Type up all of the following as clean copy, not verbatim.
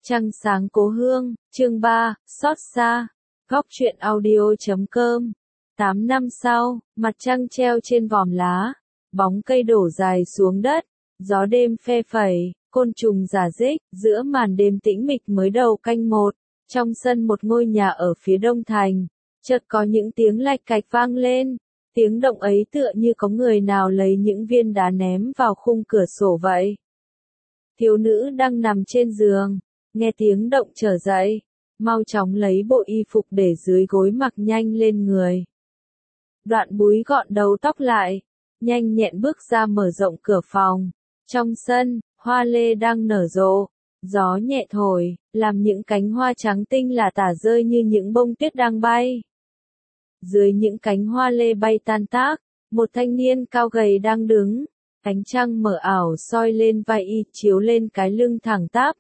Trăng sáng cố hương, chương 3, xót xa. Góc truyện audio.com. 8 năm sau, mặt trăng treo trên vòm lá, bóng cây đổ dài xuống đất, gió đêm phe phẩy, côn trùng rả rích, giữa màn đêm tĩnh mịch mới đầu canh một, trong sân một ngôi nhà ở phía đông thành, chợt có những tiếng lạch cạch vang lên, tiếng động ấy tựa như có người nào lấy những viên đá ném vào khung cửa sổ vậy. Thiếu nữ đang nằm trên giường, nghe tiếng động trở dậy, mau chóng lấy bộ y phục để dưới gối mặc nhanh lên người. Đoạn búi gọn đầu tóc lại, nhanh nhẹn bước ra mở rộng cửa phòng. Trong sân, hoa lê đang nở rộ, gió nhẹ thổi, làm những cánh hoa trắng tinh lả tả rơi như những bông tuyết đang bay. Dưới những cánh hoa lê bay tan tác, một thanh niên cao gầy đang đứng, ánh trăng mờ ảo soi lên vai y chiếu lên cái lưng thẳng tắp.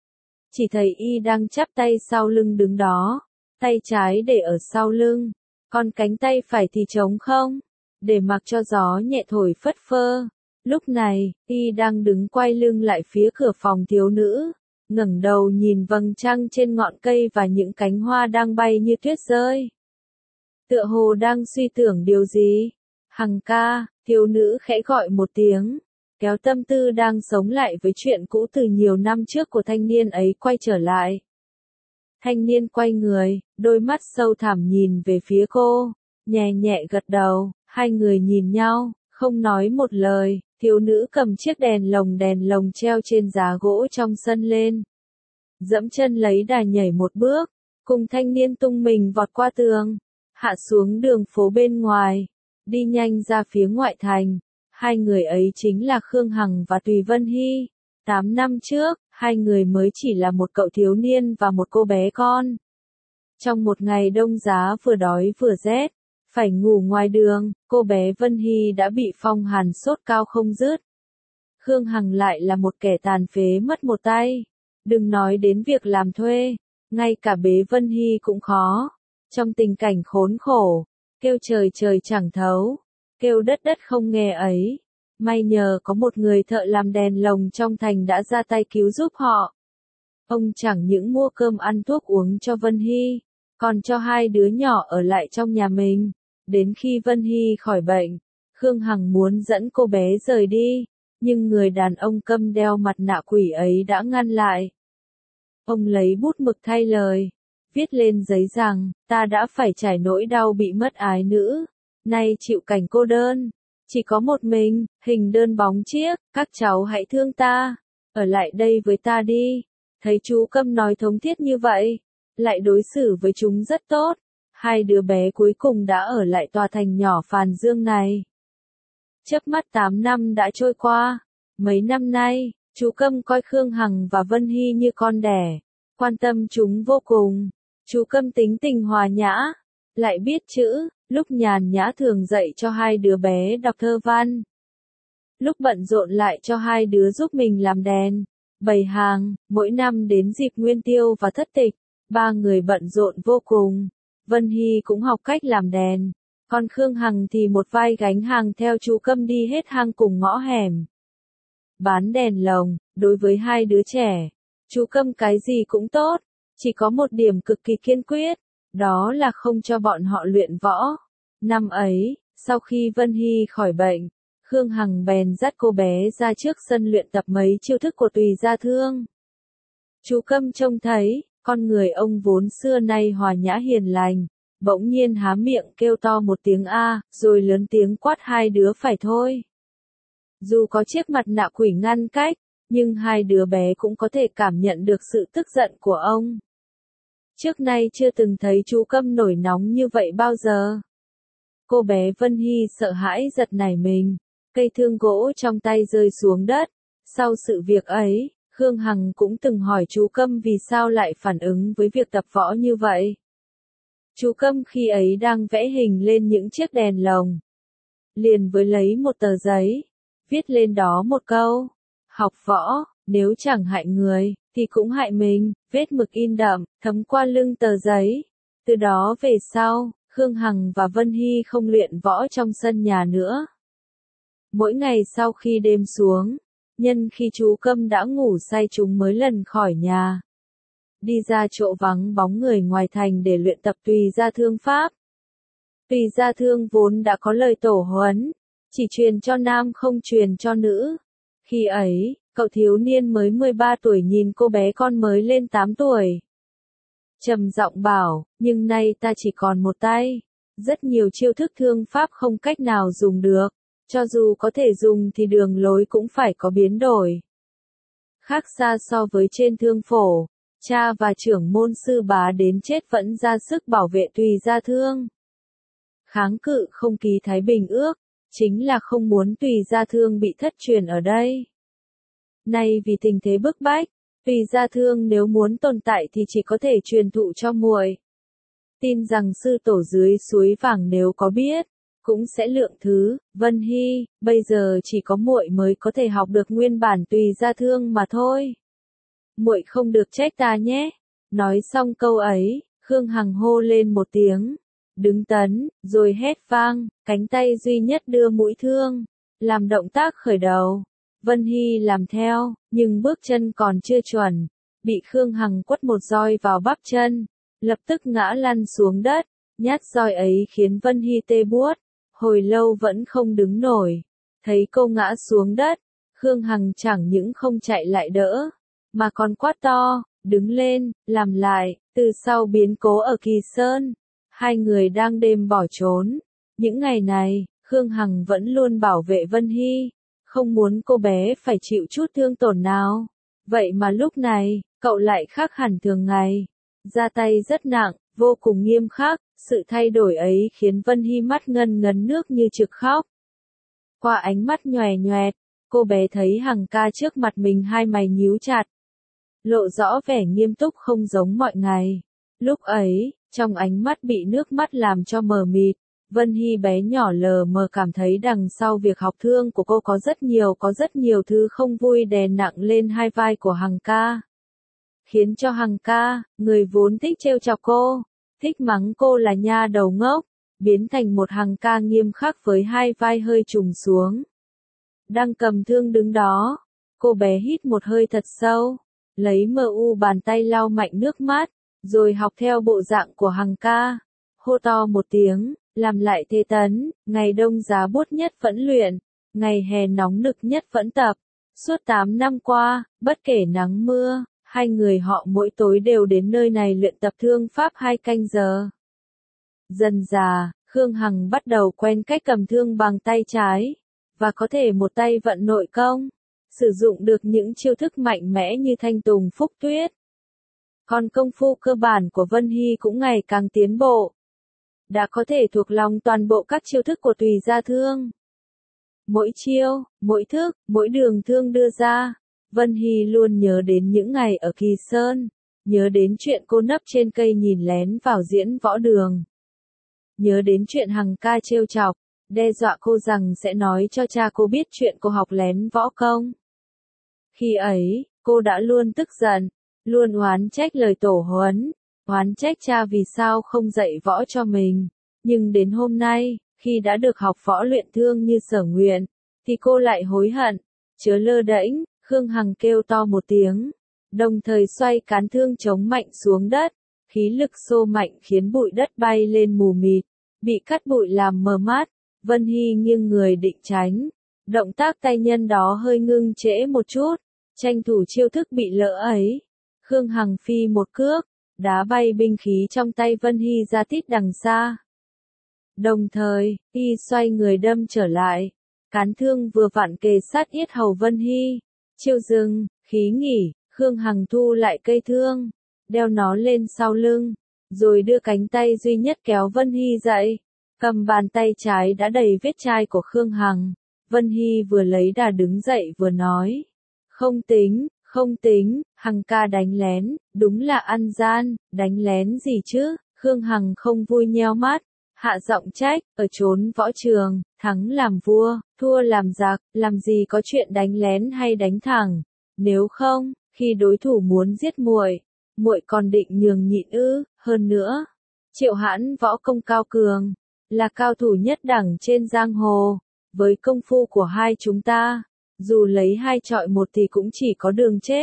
Chỉ thấy y đang chắp tay sau lưng đứng đó, tay trái để ở sau lưng, còn cánh tay phải thì trống không, để mặc cho gió nhẹ thổi phất phơ. Lúc này, y đang đứng quay lưng lại phía cửa phòng thiếu nữ, ngẩng đầu nhìn vầng trăng trên ngọn cây và những cánh hoa đang bay như tuyết rơi. Tựa hồ đang suy tưởng điều gì. Hằng ca, thiếu nữ khẽ gọi một tiếng, kéo tâm tư đang sống lại với chuyện cũ từ nhiều năm trước của thanh niên ấy quay trở lại. Thanh niên quay người, đôi mắt sâu thẳm nhìn về phía cô, nhẹ nhẹ gật đầu, hai người nhìn nhau, không nói một lời, thiếu nữ cầm chiếc đèn lồng treo trên giá gỗ trong sân lên. Dẫm chân lấy đà nhảy một bước, cùng thanh niên tung mình vọt qua tường, hạ xuống đường phố bên ngoài, đi nhanh ra phía ngoại thành. Hai người ấy chính là Khương Hằng và Tùy Vân Hy. 8 năm trước, hai người mới chỉ là một cậu thiếu niên và một cô bé con. Trong một ngày đông giá vừa đói vừa rét, phải ngủ ngoài đường, cô bé Vân Hy đã bị phong hàn sốt cao không dứt. Khương Hằng lại là một kẻ tàn phế mất một tay. Đừng nói đến việc làm thuê, ngay cả bế Vân Hy cũng khó. Trong tình cảnh khốn khổ, kêu trời trời chẳng thấu, kêu đất đất không nghe ấy. May nhờ có một người thợ làm đèn lồng trong thành đã ra tay cứu giúp họ. Ông chẳng những mua cơm ăn thuốc uống cho Vân Hy, còn cho hai đứa nhỏ ở lại trong nhà mình. Đến khi Vân Hy khỏi bệnh, Khương Hằng muốn dẫn cô bé rời đi, nhưng người đàn ông câm đeo mặt nạ quỷ ấy đã ngăn lại. Ông lấy bút mực thay lời, viết lên giấy rằng, ta đã phải trải nỗi đau bị mất ái nữ, nay chịu cảnh cô đơn, chỉ có một mình, hình đơn bóng chiếc, các cháu hãy thương ta, ở lại đây với ta đi. Thấy chú Câm nói thống thiết như vậy, lại đối xử với chúng rất tốt, hai đứa bé cuối cùng đã ở lại tòa thành nhỏ Phàn Dương này. Chớp mắt 8 năm đã trôi qua, mấy năm nay, chú Câm coi Khương Hằng và Vân Hy như con đẻ, quan tâm chúng vô cùng. Chú Câm tính tình hòa nhã, lại biết chữ, lúc nhàn nhã thường dạy cho hai đứa bé đọc thơ văn. Lúc bận rộn lại cho hai đứa giúp mình làm đèn, bày hàng. Mỗi năm đến dịp Nguyên Tiêu và Thất Tịch, ba người bận rộn vô cùng. Vân Hy cũng học cách làm đèn, còn Khương Hằng thì một vai gánh hàng theo chú Câm đi hết hang cùng ngõ hẻm. Bán đèn lồng, đối với hai đứa trẻ, chú Câm cái gì cũng tốt, chỉ có một điểm cực kỳ kiên quyết, đó là không cho bọn họ luyện võ. Năm ấy, sau khi Vân Hy khỏi bệnh, Khương Hằng bèn dắt cô bé ra trước sân luyện tập mấy chiêu thức của Tùy Gia Thương. Chú Câm trông thấy, con người ông vốn xưa nay hòa nhã hiền lành, bỗng nhiên há miệng kêu to một tiếng A, rồi lớn tiếng quát hai đứa phải thôi. Dù có chiếc mặt nạ quỷ ngăn cách, nhưng hai đứa bé cũng có thể cảm nhận được sự tức giận của ông. Trước nay chưa từng thấy chú Câm nổi nóng như vậy bao giờ. Cô bé Vân Hy sợ hãi giật nảy mình, cây thương gỗ trong tay rơi xuống đất. Sau sự việc ấy, Khương Hằng cũng từng hỏi chú Câm vì sao lại phản ứng với việc tập võ như vậy. Chú Câm khi ấy đang vẽ hình lên những chiếc đèn lồng. Liền với lấy một tờ giấy, viết lên đó một câu, học võ, nếu chẳng hại người, thì cũng hại mình, vết mực in đậm, thấm qua lưng tờ giấy. Từ đó về sau, Khương Hằng và Vân Hy không luyện võ trong sân nhà nữa. Mỗi ngày sau khi đêm xuống, nhân khi chú Câm đã ngủ say chúng mới lần khỏi nhà. đi ra chỗ vắng bóng người ngoài thành để luyện tập tùy gia thương pháp. Tùy gia thương vốn đã có lời tổ huấn, chỉ truyền cho nam không truyền cho nữ. Khi ấy, cậu thiếu niên mới 13 tuổi nhìn cô bé con mới lên 8 tuổi. Trầm giọng bảo, nhưng nay ta chỉ còn một tay. Rất nhiều chiêu thức thương pháp không cách nào dùng được. Cho dù có thể dùng thì đường lối cũng phải có biến đổi. Khác xa so với trên thương phổ, cha và trưởng môn sư bá đến chết vẫn ra sức bảo vệ tùy gia thương. Kháng cự không ký Thái Bình ước, chính là không muốn tùy gia thương bị thất truyền ở đây. Nay vì tình thế bức bách, tùy gia thương nếu muốn tồn tại thì chỉ có thể truyền thụ cho muội. Tin rằng sư tổ dưới suối vàng nếu có biết, cũng sẽ lượng thứ. Vân Hy, bây giờ chỉ có muội mới có thể học được nguyên bản tùy gia thương mà thôi. Muội không được trách ta nhé. Nói xong câu ấy, Khương Hằng hô lên một tiếng, đứng tấn, rồi hét vang, cánh tay duy nhất đưa mũi thương, làm động tác khởi đầu. Vân Hy làm theo, nhưng bước chân còn chưa chuẩn, bị Khương Hằng quất một roi vào bắp chân, lập tức ngã lăn xuống đất. Nhát roi ấy khiến Vân Hy tê buốt, hồi lâu vẫn không đứng nổi. Thấy cô ngã xuống đất, Khương Hằng chẳng những không chạy lại đỡ, mà còn quát to, đứng lên, làm lại. Từ sau biến cố ở Kỳ Sơn, hai người đang đêm bỏ trốn. Những ngày này, Khương Hằng vẫn luôn bảo vệ Vân Hy, không muốn cô bé phải chịu chút thương tổn nào. Vậy mà lúc này, cậu lại khác hẳn thường ngày. Ra tay rất nặng, vô cùng nghiêm khắc. Sự thay đổi ấy khiến Vân Hy mắt ngân ngấn nước như trực khóc. Qua ánh mắt nhòe nhoẹt, cô bé thấy Hằng ca trước mặt mình hai mày nhíu chặt, lộ rõ vẻ nghiêm túc không giống mọi ngày. Lúc ấy, trong ánh mắt bị nước mắt làm cho mờ mịt, Vân Hy bé nhỏ lờ mờ cảm thấy đằng sau việc học thương của cô có rất nhiều thứ không vui đè nặng lên hai vai của Hằng ca. Khiến cho Hằng ca, người vốn thích trêu chọc cô, thích mắng cô là nha đầu ngốc, biến thành một Hằng ca nghiêm khắc với hai vai hơi trùng xuống. Đang cầm thương đứng đó, cô bé hít một hơi thật sâu, lấy bàn tay lau mạnh nước mắt, rồi học theo bộ dạng của Hằng ca, hô to một tiếng, làm lại thế tấn, ngày đông giá buốt nhất vẫn luyện, ngày hè nóng nực nhất vẫn tập. Suốt 8 năm qua, bất kể nắng mưa, hai người họ mỗi tối đều đến nơi này luyện tập thương pháp 2 canh giờ. Dần dà, Khương Hằng bắt đầu quen cách cầm thương bằng tay trái, và có thể một tay vận nội công, sử dụng được những chiêu thức mạnh mẽ như Thanh Tùng Phúc Tuyết. Còn công phu cơ bản của Vân Hy cũng ngày càng tiến bộ. Đã có thể thuộc lòng toàn bộ các chiêu thức của tùy gia thương. Mỗi chiêu, mỗi thức, mỗi đường thương đưa ra, Vân Hy luôn nhớ đến những ngày ở Kỳ Sơn, nhớ đến chuyện cô nấp trên cây nhìn lén vào diễn võ đường. Nhớ đến chuyện Hằng ca trêu chọc, đe dọa cô rằng sẽ nói cho cha cô biết chuyện cô học lén võ công. Khi ấy, cô đã luôn tức giận, luôn oán trách lời tổ huấn, oán trách cha vì sao không dạy võ cho mình. Nhưng đến hôm nay, khi đã được học võ luyện thương như sở nguyện, thì cô lại hối hận. Chớ lơ đễnh, Khương Hằng kêu to một tiếng, đồng thời xoay cán thương chống mạnh xuống đất, khí lực xô mạnh khiến bụi đất bay lên mù mịt, bị cát bụi làm mờ mắt. Vân Hy nghiêng người định tránh, động tác tay nhân đó hơi ngưng trễ một chút, tranh thủ chiêu thức bị lỡ ấy. Khương Hằng phi một cước, đá bay binh khí trong tay Vân Hy ra tít đằng xa. Đồng thời, y xoay người đâm trở lại, cán thương vừa vặn kề sát yết hầu Vân Hy. Chiêu dừng, khí nghỉ, Khương Hằng thu lại cây thương, đeo nó lên sau lưng, rồi đưa cánh tay duy nhất kéo Vân Hy dậy, cầm bàn tay trái đã đầy vết chai của Khương Hằng. Vân Hy vừa lấy đà đứng dậy vừa nói, không tính, Hằng ca đánh lén, đúng là ăn gian, đánh lén gì chứ? Khương Hằng không vui nheo mắt, hạ giọng trách, ở trốn võ trường, thắng làm vua, thua làm giặc, làm gì có chuyện đánh lén hay đánh thẳng. Nếu không, khi đối thủ muốn giết muội, muội còn định nhường nhịn ư? Hơn nữa, Triệu Hãn võ công cao cường, là cao thủ nhất đẳng trên giang hồ. Với công phu của hai chúng ta, dù lấy 2 chọi 1 thì cũng chỉ có đường chết.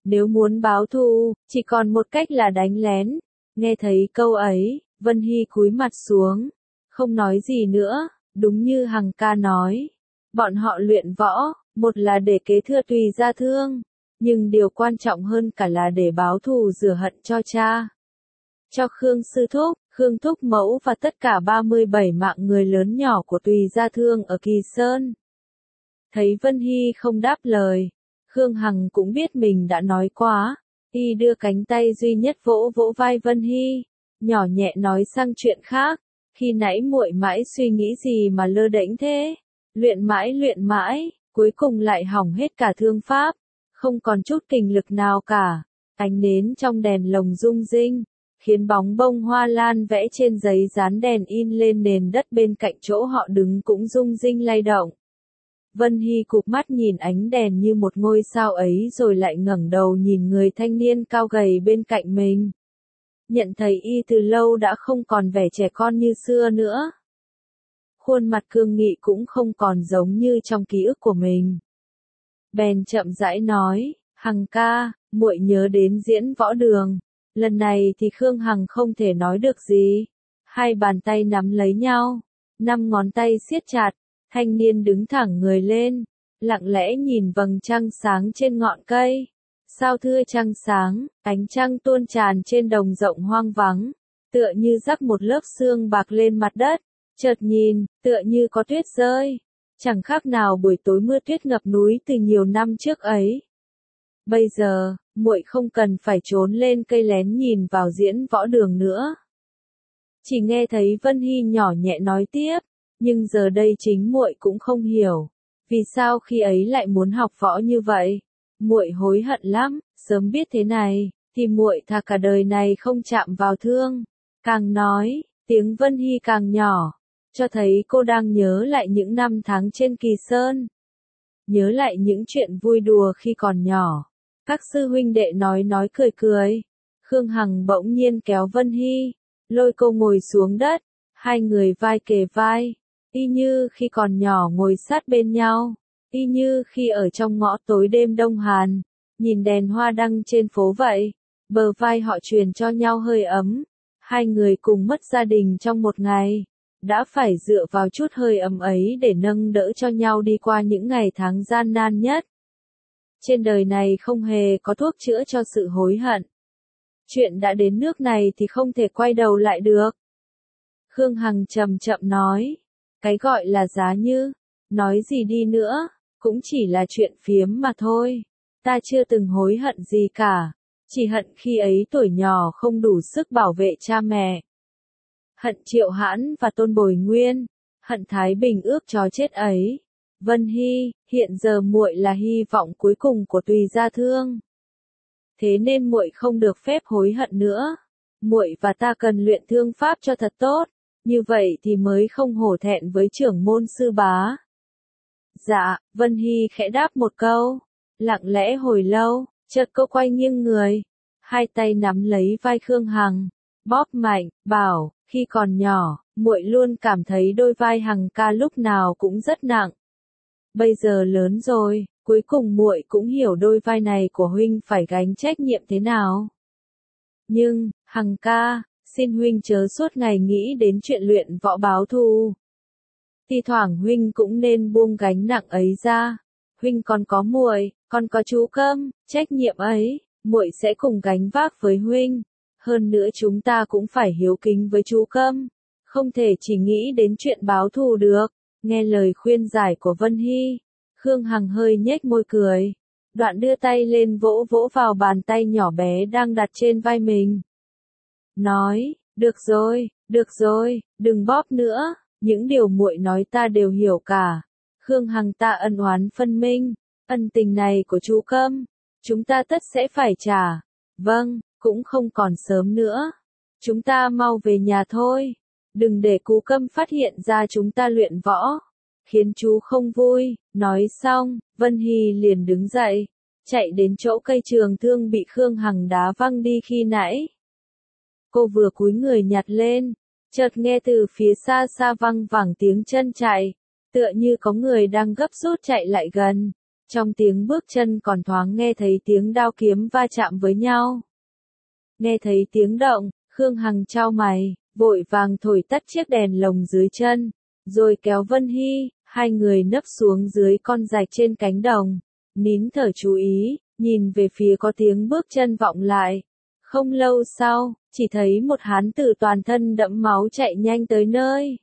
Nếu muốn báo thù, chỉ còn một cách là đánh lén. Nghe thấy câu ấy, Vân Hy cúi mặt xuống, không nói gì nữa, đúng như Hằng ca nói. Bọn họ luyện võ, một là để kế thừa Tùy Gia Thương, nhưng điều quan trọng hơn cả là để báo thù rửa hận cho cha. Cho Khương Sư Thúc, Khương Thúc Mẫu và tất cả 37 mạng người lớn nhỏ của Tùy Gia Thương ở Kỳ Sơn. Thấy Vân Hy không đáp lời, Khương Hằng cũng biết mình đã nói quá, y đưa cánh tay duy nhất vỗ vỗ vai Vân Hy, nhỏ nhẹ nói sang chuyện khác, khi nãy muội mãi suy nghĩ gì mà lơ đễnh thế, luyện mãi, cuối cùng lại hỏng hết cả thương pháp, không còn chút kinh lực nào cả. Ánh nến trong đèn lồng rung rinh, khiến bóng bông hoa lan vẽ trên giấy dán đèn in lên nền đất bên cạnh chỗ họ đứng cũng rung rinh lay động. Vân Hy cụp mắt nhìn ánh đèn như một ngôi sao ấy rồi lại ngẩng đầu nhìn người thanh niên cao gầy bên cạnh mình. Nhận thấy y từ lâu đã không còn vẻ trẻ con như xưa nữa. Khuôn mặt cương nghị cũng không còn giống như trong ký ức của mình. Bèn chậm rãi nói, Hằng ca, muội nhớ đến diễn võ đường. Lần này thì Khương Hằng không thể nói được gì. Hai bàn tay nắm lấy nhau, 5 ngón tay siết chặt, thanh niên đứng thẳng người lên, lặng lẽ nhìn vầng trăng sáng trên ngọn cây. Sao thưa trăng sáng, ánh trăng tuôn tràn trên đồng rộng hoang vắng, tựa như rắc một lớp sương bạc lên mặt đất, chợt nhìn, tựa như có tuyết rơi, chẳng khác nào buổi tối mưa tuyết ngập núi từ nhiều năm trước ấy. Bây giờ, muội không cần phải trốn lên cây lén nhìn vào diễn võ đường nữa. Chỉ nghe thấy Vân Hy nhỏ nhẹ nói tiếp, nhưng giờ đây chính muội cũng không hiểu, vì sao khi ấy lại muốn học võ như vậy. Muội hối hận lắm, sớm biết thế này, thì muội thà cả đời này không chạm vào thương. Càng nói, tiếng Vân Hy càng nhỏ, cho thấy cô đang nhớ lại những năm tháng trên Kỳ Sơn. Nhớ lại những chuyện vui đùa khi còn nhỏ. Các sư huynh đệ nói cười cười. Khương Hằng bỗng nhiên kéo Vân Hy, lôi cô ngồi xuống đất, hai người vai kề vai, y như khi còn nhỏ ngồi sát bên nhau. Y như khi ở trong ngõ tối đêm Đông Hàn, nhìn đèn hoa đăng trên phố vậy, bờ vai họ truyền cho nhau hơi ấm. Hai người cùng mất gia đình trong một ngày, đã phải dựa vào chút hơi ấm ấy để nâng đỡ cho nhau đi qua những ngày tháng gian nan nhất. Trên đời này không hề có thuốc chữa cho sự hối hận. Chuyện đã đến nước này thì không thể quay đầu lại được. Khương Hằng chậm chậm nói, cái gọi là giá như, nói gì đi nữa, cũng chỉ là chuyện phiếm mà thôi. Ta chưa từng hối hận gì cả, chỉ hận khi ấy tuổi nhỏ không đủ sức bảo vệ cha mẹ. Hận Triệu Hãn và Tôn Bồi Nguyên, hận Thái Bình ước chó chết ấy. Vân Hy, hiện giờ muội là hy vọng cuối cùng của Tùy Gia Thương. Thế nên muội không được phép hối hận nữa. Muội và ta cần luyện thương pháp cho thật tốt, như vậy thì mới không hổ thẹn với trưởng môn sư bá. Dạ, Vân Hy khẽ đáp một câu, lặng lẽ hồi lâu, chợt cô quay nghiêng người, hai tay nắm lấy vai Khương Hằng, bóp mạnh, bảo, khi còn nhỏ, muội luôn cảm thấy đôi vai Hằng ca lúc nào cũng rất nặng. Bây giờ lớn rồi, cuối cùng muội cũng hiểu đôi vai này của huynh phải gánh trách nhiệm thế nào. Nhưng, Hằng ca, xin huynh chớ suốt ngày nghĩ đến chuyện luyện võ báo thù. Thì thoảng huynh cũng nên buông gánh nặng ấy ra. Huynh còn có muội, còn có chú Câm, trách nhiệm ấy, muội sẽ cùng gánh vác với huynh. Hơn nữa chúng ta cũng phải hiếu kính với chú Câm, không thể chỉ nghĩ đến chuyện báo thù được. Nghe lời khuyên giải của Vân Hy, Khương Hằng hơi nhếch môi cười, đoạn đưa tay lên vỗ vỗ vào bàn tay nhỏ bé đang đặt trên vai mình. Nói, được rồi, đừng bóp nữa, những điều muội nói ta đều hiểu cả. Khương Hằng ta ân oán phân minh, ân tình này của chú Câm, chúng ta tất sẽ phải trả. Vâng, cũng không còn sớm nữa. Chúng ta mau về nhà thôi. Đừng để Cú Câm phát hiện ra chúng ta luyện võ, khiến chú không vui. Nói xong, Vân Hy liền đứng dậy, chạy đến chỗ cây trường thương bị Khương Hằng đá văng đi khi nãy. Cô vừa cúi người nhặt lên, chợt nghe từ phía xa xa văng vẳng tiếng chân chạy, tựa như có người đang gấp rút chạy lại gần. Trong tiếng bước chân còn thoáng nghe thấy tiếng đao kiếm va chạm với nhau. Nghe thấy tiếng động, Khương Hằng chau mày, vội vàng thổi tắt chiếc đèn lồng dưới chân, rồi kéo Vân Hy, hai người nấp xuống dưới con rạch trên cánh đồng, nín thở chú ý, nhìn về phía có tiếng bước chân vọng lại. Không lâu sau, chỉ thấy một hán tử toàn thân đẫm máu chạy nhanh tới nơi.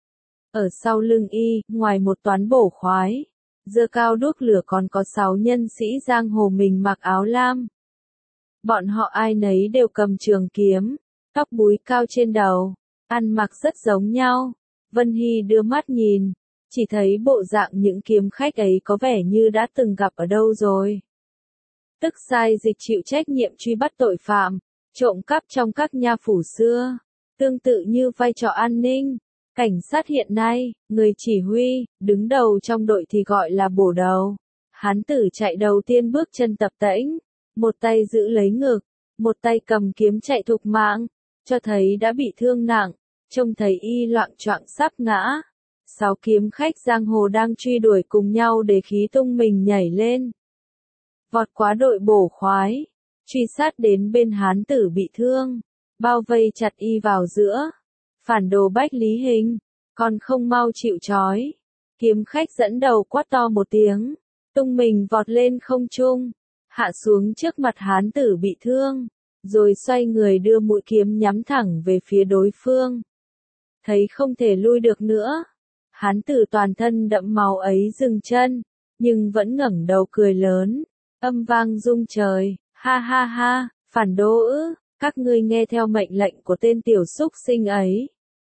Ở sau lưng y, ngoài một toán bổ khoái, giơ cao đuốc lửa còn có 6 nhân sĩ giang hồ mình mặc áo lam. Bọn họ ai nấy đều cầm trường kiếm, tóc búi cao trên đầu, ăn mặc rất giống nhau. Vân Hy đưa mắt nhìn, chỉ thấy bộ dạng những kiếm khách ấy có vẻ như đã từng gặp ở đâu rồi. Tức sai dịch chịu trách nhiệm truy bắt tội phạm, trộm cắp trong các nha phủ xưa, tương tự như vai trò an ninh. Cảnh sát hiện nay, người chỉ huy, đứng đầu trong đội thì gọi là bổ đầu. Hán tử chạy đầu tiên bước chân tập tễnh, một tay giữ lấy ngực, một tay cầm kiếm chạy thục mạng, cho thấy đã bị thương nặng, trông thấy y loạng choạng sắp ngã. 6 kiếm khách giang hồ đang truy đuổi cùng nhau để khí tung mình nhảy lên. Vọt qua đội bổ khoái, truy sát đến bên hán tử bị thương, bao vây chặt y vào giữa. Phản đồ Bách Lý Hình, còn không mau chịu trói. Kiếm khách dẫn đầu quát to một tiếng, tung mình vọt lên không trung, hạ xuống trước mặt hán tử bị thương, rồi xoay người đưa mũi kiếm nhắm thẳng về phía đối phương. Thấy không thể lui được nữa, hán tử toàn thân đẫm máu ấy dừng chân, nhưng vẫn ngẩng đầu cười lớn, âm vang rung trời, ha ha ha, phản đồ ư, các ngươi nghe theo mệnh lệnh của tên tiểu súc sinh ấy.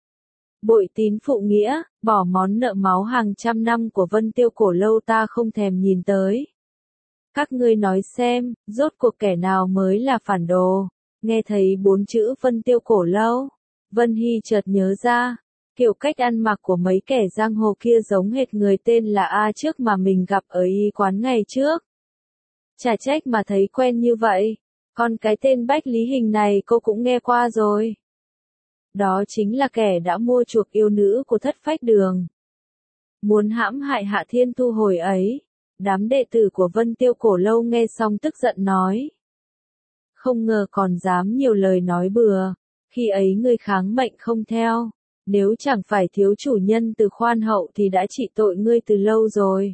Bội tín phụ nghĩa, bỏ món nợ máu hàng trăm năm của Vân Tiêu Cổ Lâu ta không thèm nhìn tới. Các ngươi nói xem, rốt cuộc kẻ nào mới là phản đồ? Nghe thấy 4 chữ Vân Tiêu Cổ Lâu, Vân Hy chợt nhớ ra, kiểu cách ăn mặc của mấy kẻ giang hồ kia giống hệt người tên là A trước mà mình gặp ở y quán ngày trước. Chả trách mà thấy quen như vậy, còn cái tên Bách Lý Hình này cô cũng nghe qua rồi. Đó chính là kẻ đã mua chuộc yêu nữ của Thất Phách Đường. Muốn hãm hại Hạ Thiên Thu hồi ấy. Đám đệ tử của Vân Tiêu Cổ Lâu nghe xong tức giận nói. Không ngờ còn dám nhiều lời nói bừa. Khi ấy ngươi kháng mệnh không theo. Nếu chẳng phải thiếu chủ nhân từ khoan hậu thì đã trị tội ngươi từ lâu rồi.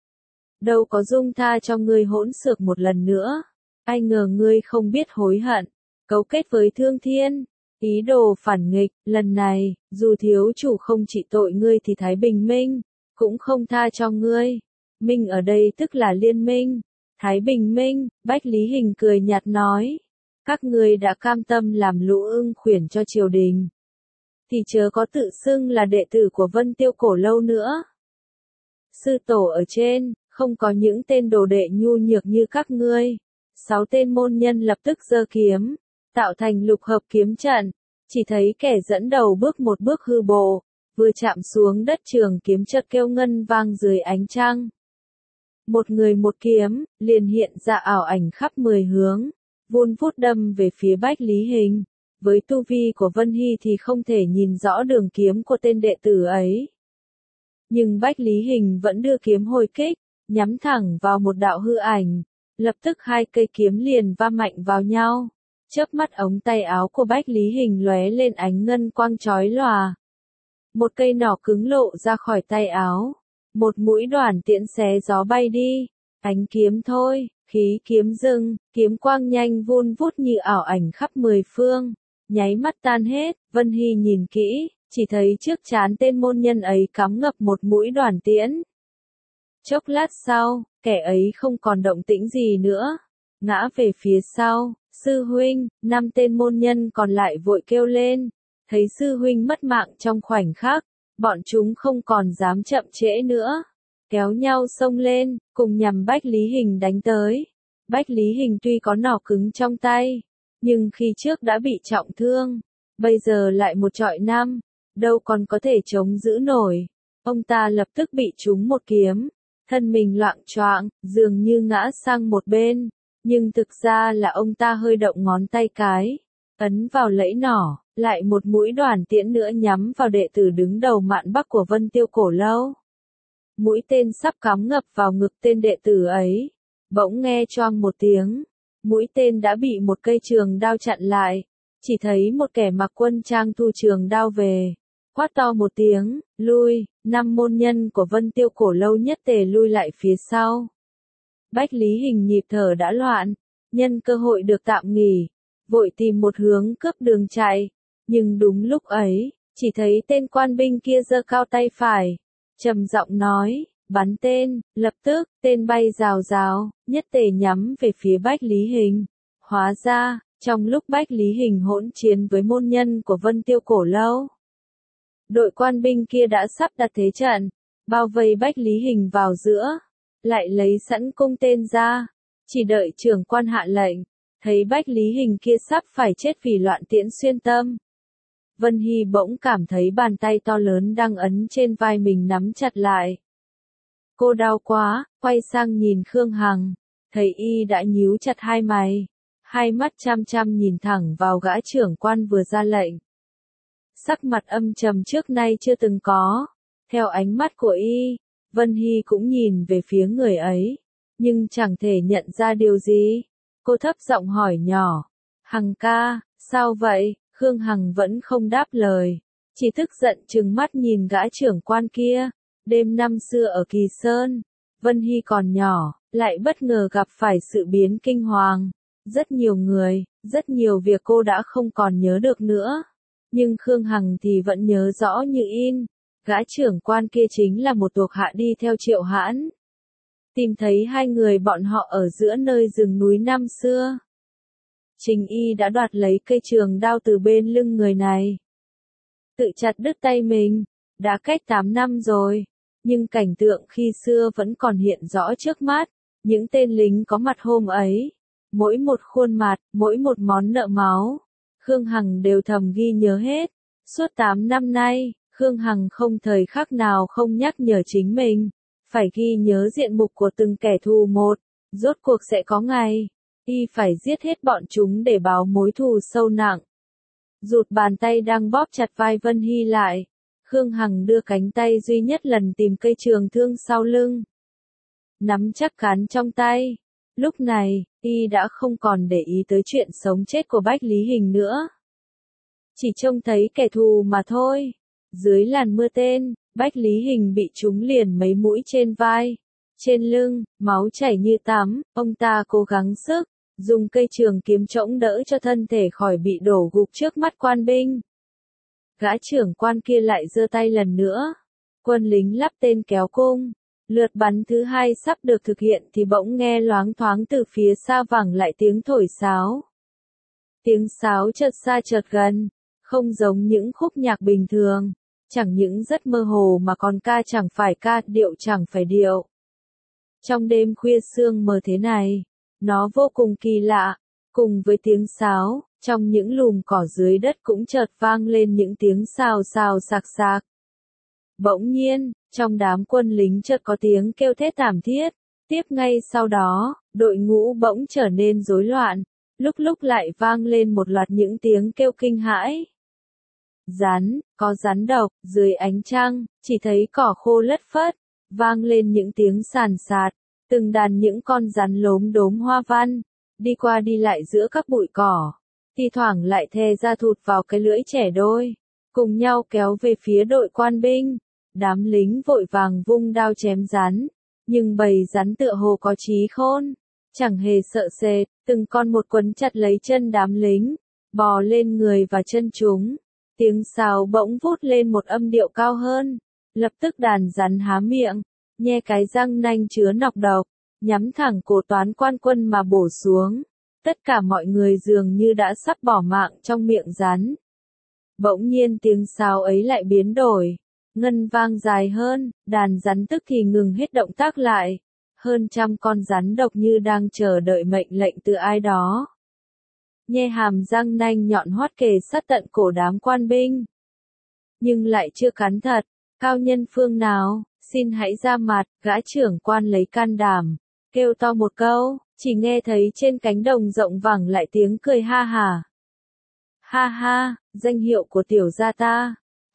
Đâu có dung tha cho ngươi hỗn xược một lần nữa. Ai ngờ ngươi không biết hối hận. Cấu kết với Thương Thiên. Ý đồ phản nghịch, lần này, dù thiếu chủ không trị tội ngươi thì Thái Bình Minh, cũng không tha cho ngươi. Minh ở đây tức là liên minh. Thái Bình Minh, Bách Lý Hình cười nhạt nói. Các ngươi đã cam tâm làm lũ ưng khuyển cho triều đình. Thì chớ có tự xưng là đệ tử của Vân Tiêu Cổ Lâu nữa. Sư tổ ở trên, không có những tên đồ đệ nhu nhược như các ngươi. 6 tên môn nhân lập tức giơ kiếm, tạo thành lục hợp kiếm trận, chỉ thấy kẻ dẫn đầu bước một bước hư bộ, vừa chạm xuống đất trường kiếm chợt kêu ngân vang dưới ánh trăng. Một người một kiếm, liền hiện ra ảo ảnh khắp 10 hướng, vun vút đâm về phía Bách Lý Hình. Với tu vi của Vân Hy thì không thể nhìn rõ đường kiếm của tên đệ tử ấy. Nhưng Bách Lý Hình vẫn đưa kiếm hồi kích, nhắm thẳng vào một đạo hư ảnh. Lập tức 2 cây kiếm liền va mạnh vào nhau. Chớp mắt ống tay áo của Bách Lý Hình lóe lên ánh ngân quang chói lòa. Một cây nỏ cứng lộ ra khỏi tay áo. Một mũi đoàn tiễn xé gió bay đi. Ánh kiếm thôi, khí kiếm dừng, kiếm quang nhanh vun vút như ảo ảnh khắp 10 phương. Nháy mắt tan hết, Vân Hy nhìn kỹ, chỉ thấy trước trán tên môn nhân ấy cắm ngập một mũi đoàn tiễn. Chốc lát sau, kẻ ấy không còn động tĩnh gì nữa. Ngã về phía sau, sư huynh, 5 tên môn nhân còn lại vội kêu lên. Thấy sư huynh mất mạng trong khoảnh khắc, bọn chúng không còn dám chậm trễ nữa. Kéo nhau xông lên, cùng nhằm Bách Lý Hình đánh tới. Bách Lý Hình tuy có nỏ cứng trong tay, nhưng khi trước đã bị trọng thương, bây giờ lại một trọi 5, đâu còn có thể chống giữ nổi. Ông ta lập tức bị trúng một kiếm, thân mình loạng choạng, dường như ngã sang một bên, nhưng thực ra là ông ta hơi động ngón tay cái, ấn vào lẫy nỏ, lại một mũi đoàn tiễn nữa nhắm vào đệ tử đứng đầu mạn Bắc của Vân Tiêu Cổ Lâu. mũi tên sắp cắm ngập vào ngực tên đệ tử ấy. Bỗng nghe choang một tiếng, mũi tên đã bị một cây trường đao chặn lại, chỉ thấy một kẻ mặc quân trang thu trường đao về. Quát to một tiếng, lui, 5 môn nhân của Vân Tiêu Cổ Lâu nhất tề lui lại phía sau. Bách Lý Hình nhịp thở đã loạn, nhân cơ hội được tạm nghỉ, vội tìm một hướng cướp đường chạy, nhưng đúng lúc ấy, chỉ thấy tên quan binh kia giơ cao tay phải, trầm giọng nói, bắn tên, lập tức, tên bay rào rào, nhất tề nhắm về phía Bách Lý Hình. Hóa ra, trong lúc Bách Lý Hình hỗn chiến với môn nhân của Vân Tiêu Cổ Lâu, đội quan binh kia đã sắp đặt thế trận, bao vây Bách Lý Hình vào giữa, lại lấy sẵn cung tên ra, chỉ đợi trưởng quan hạ lệnh, thấy Bách Lý Hình kia sắp phải chết vì loạn tiễn xuyên tâm. Vân Hy bỗng cảm thấy bàn tay to lớn đang ấn trên vai mình nắm chặt lại. Cô đau quá, quay sang nhìn Khương Hằng, thấy y đã nhíu chặt hai mày, hai mắt chăm chăm nhìn thẳng vào gã trưởng quan vừa ra lệnh. Sắc mặt âm trầm trước nay chưa từng có, theo ánh mắt của y, Vân Hy cũng nhìn về phía người ấy, nhưng chẳng thể nhận ra điều gì. Cô thấp giọng hỏi nhỏ, Hằng ca, sao vậy? Khương Hằng vẫn không đáp lời, chỉ tức giận trừng mắt nhìn gã trưởng quan kia. Đêm năm xưa ở Kỳ Sơn, Vân Hy còn nhỏ, lại bất ngờ gặp phải sự biến kinh hoàng. Rất nhiều người, rất nhiều việc cô đã không còn nhớ được nữa. Nhưng Khương Hằng thì vẫn nhớ rõ như in. Gã trưởng quan kia chính là một thuộc hạ đi theo Triệu Hãn. Tìm thấy hai người bọn họ ở giữa nơi rừng núi năm xưa. Trình y đã đoạt lấy cây trường đao từ bên lưng người này. Tự chặt đứt tay mình, đã cách 8 năm rồi. Nhưng cảnh tượng khi xưa vẫn còn hiện rõ trước mắt. Những tên lính có mặt hôm ấy, mỗi một khuôn mặt, mỗi một món nợ máu, Khương Hằng đều thầm ghi nhớ hết. Suốt 8 năm nay, Khương Hằng không thời khắc nào không nhắc nhở chính mình, phải ghi nhớ diện mục của từng kẻ thù một, rốt cuộc sẽ có ngày, y phải giết hết bọn chúng để báo mối thù sâu nặng. Rụt bàn tay đang bóp chặt vai Vân Hy lại, Khương Hằng đưa cánh tay duy nhất lần tìm cây trường thương sau lưng. Nắm chắc cán trong tay. Lúc này, y đã không còn để ý tới chuyện sống chết của Bách Lý Hình nữa. Chỉ trông thấy kẻ thù mà thôi. Dưới làn mưa tên, Bách Lý Hình bị trúng liền mấy mũi trên vai, trên lưng, máu chảy như tắm, ông ta cố gắng sức, dùng cây trường kiếm chống đỡ cho thân thể khỏi bị đổ gục trước mắt quan binh. Gã trưởng quan kia lại giơ tay lần nữa. Quân lính lắp tên kéo cung. Lượt bắn thứ hai sắp được thực hiện thì bỗng nghe loáng thoáng từ phía xa vẳng lại tiếng thổi sáo. Tiếng sáo chợt xa chợt gần, không giống những khúc nhạc bình thường, chẳng những rất mơ hồ mà còn ca chẳng phải ca, điệu chẳng phải điệu. Trong đêm khuya sương mờ thế này, nó vô cùng kỳ lạ, cùng với tiếng sáo, trong những lùm cỏ dưới đất cũng chợt vang lên những tiếng xào xào sạc sạc. Bỗng nhiên, trong đám quân lính chợt có tiếng kêu thét thảm thiết, tiếp ngay sau đó, đội ngũ bỗng trở nên rối loạn, lúc lại vang lên một loạt những tiếng kêu kinh hãi. Rắn, có rắn độc, dưới ánh trăng, chỉ thấy cỏ khô lất phất, vang lên những tiếng sàn sạt, từng đàn những con rắn lốm đốm hoa văn, đi qua đi lại giữa các bụi cỏ, thi thoảng lại thè ra thụt vào cái lưỡi trẻ đôi, cùng nhau kéo về phía đội quan binh. Đám lính vội vàng vung đao chém rắn, nhưng bầy rắn tựa hồ có trí khôn, chẳng hề sợ sệt, từng con một quấn chặt lấy chân đám lính, bò lên người và chân chúng. Tiếng sáo bỗng vút lên một âm điệu cao hơn, lập tức đàn rắn há miệng, nhe cái răng nanh chứa nọc độc, nhắm thẳng cổ Toán Quan Quân mà bổ xuống. Tất cả mọi người dường như đã sắp bỏ mạng trong miệng rắn. Bỗng nhiên tiếng sáo ấy lại biến đổi. Ngân vang dài hơn, đàn rắn tức thì ngừng hết động tác lại. Hơn trăm con rắn độc như đang chờ đợi mệnh lệnh từ ai đó. Nhe hàm răng nanh nhọn hoắt kề sát tận cổ đám quan binh. Nhưng lại chưa cắn thật. Cao nhân phương nào, xin hãy ra mặt, gã trưởng quan lấy can đảm. Kêu to một câu, chỉ nghe thấy trên cánh đồng rộng vẳng lại tiếng cười ha hả. Ha ha, danh hiệu của tiểu gia ta.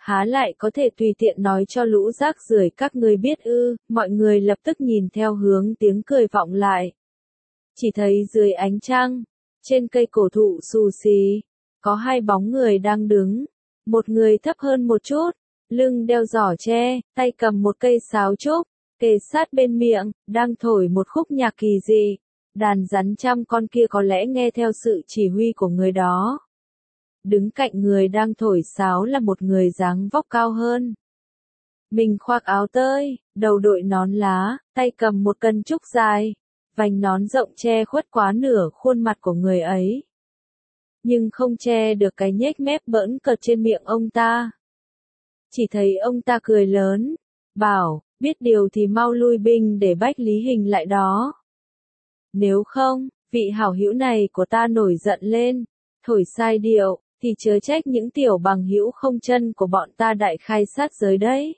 há lại có thể tùy tiện nói cho lũ rác rưởi các ngươi biết ư? Mọi người lập tức nhìn theo hướng tiếng cười vọng lại. Chỉ thấy dưới ánh trăng, trên cây cổ thụ xù xì, có hai bóng người đang đứng. Một người thấp hơn một chút, lưng đeo giỏ tre, tay cầm một cây sáo trúc, kề sát bên miệng, đang thổi một khúc nhạc kỳ dị. Đàn rắn trăm con kia có lẽ nghe theo sự chỉ huy của người đó. Đứng cạnh người đang thổi sáo là một người dáng vóc cao hơn. Mình khoác áo tơi, đầu đội nón lá, tay cầm một cân trúc dài, vành nón rộng che khuất quá nửa khuôn mặt của người ấy. Nhưng không che được cái nhếch mép bỡn cợt trên miệng ông ta. Chỉ thấy ông ta cười lớn, bảo, biết điều thì mau lui binh để Bách Lý Hình lại đó. Nếu không, vị hảo hữu này của ta nổi giận lên, thổi sai điệu, thì chớ trách những tiểu bằng hữu không chân của bọn ta đại khai sát giới đấy.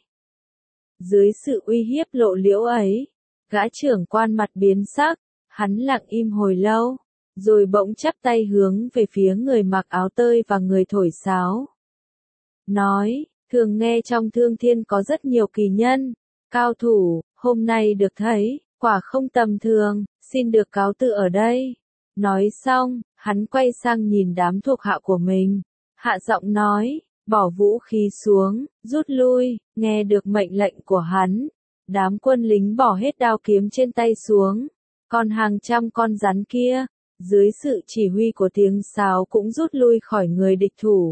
Dưới sự uy hiếp lộ liễu ấy, gã trưởng quan mặt biến sắc, hắn lặng im hồi lâu, rồi bỗng chắp tay hướng về phía người mặc áo tơi và người thổi sáo. Nói, thường nghe trong Thương Thiên có rất nhiều kỳ nhân, cao thủ, hôm nay được thấy, quả không tầm thường, xin được cáo từ ở đây. Nói xong, hắn quay sang nhìn đám thuộc hạ của mình, hạ giọng nói, bỏ vũ khí xuống, rút lui. Nghe được mệnh lệnh của hắn, đám quân lính bỏ hết đao kiếm trên tay xuống, còn hàng trăm con rắn kia, dưới sự chỉ huy của tiếng sáo cũng rút lui khỏi người địch thủ.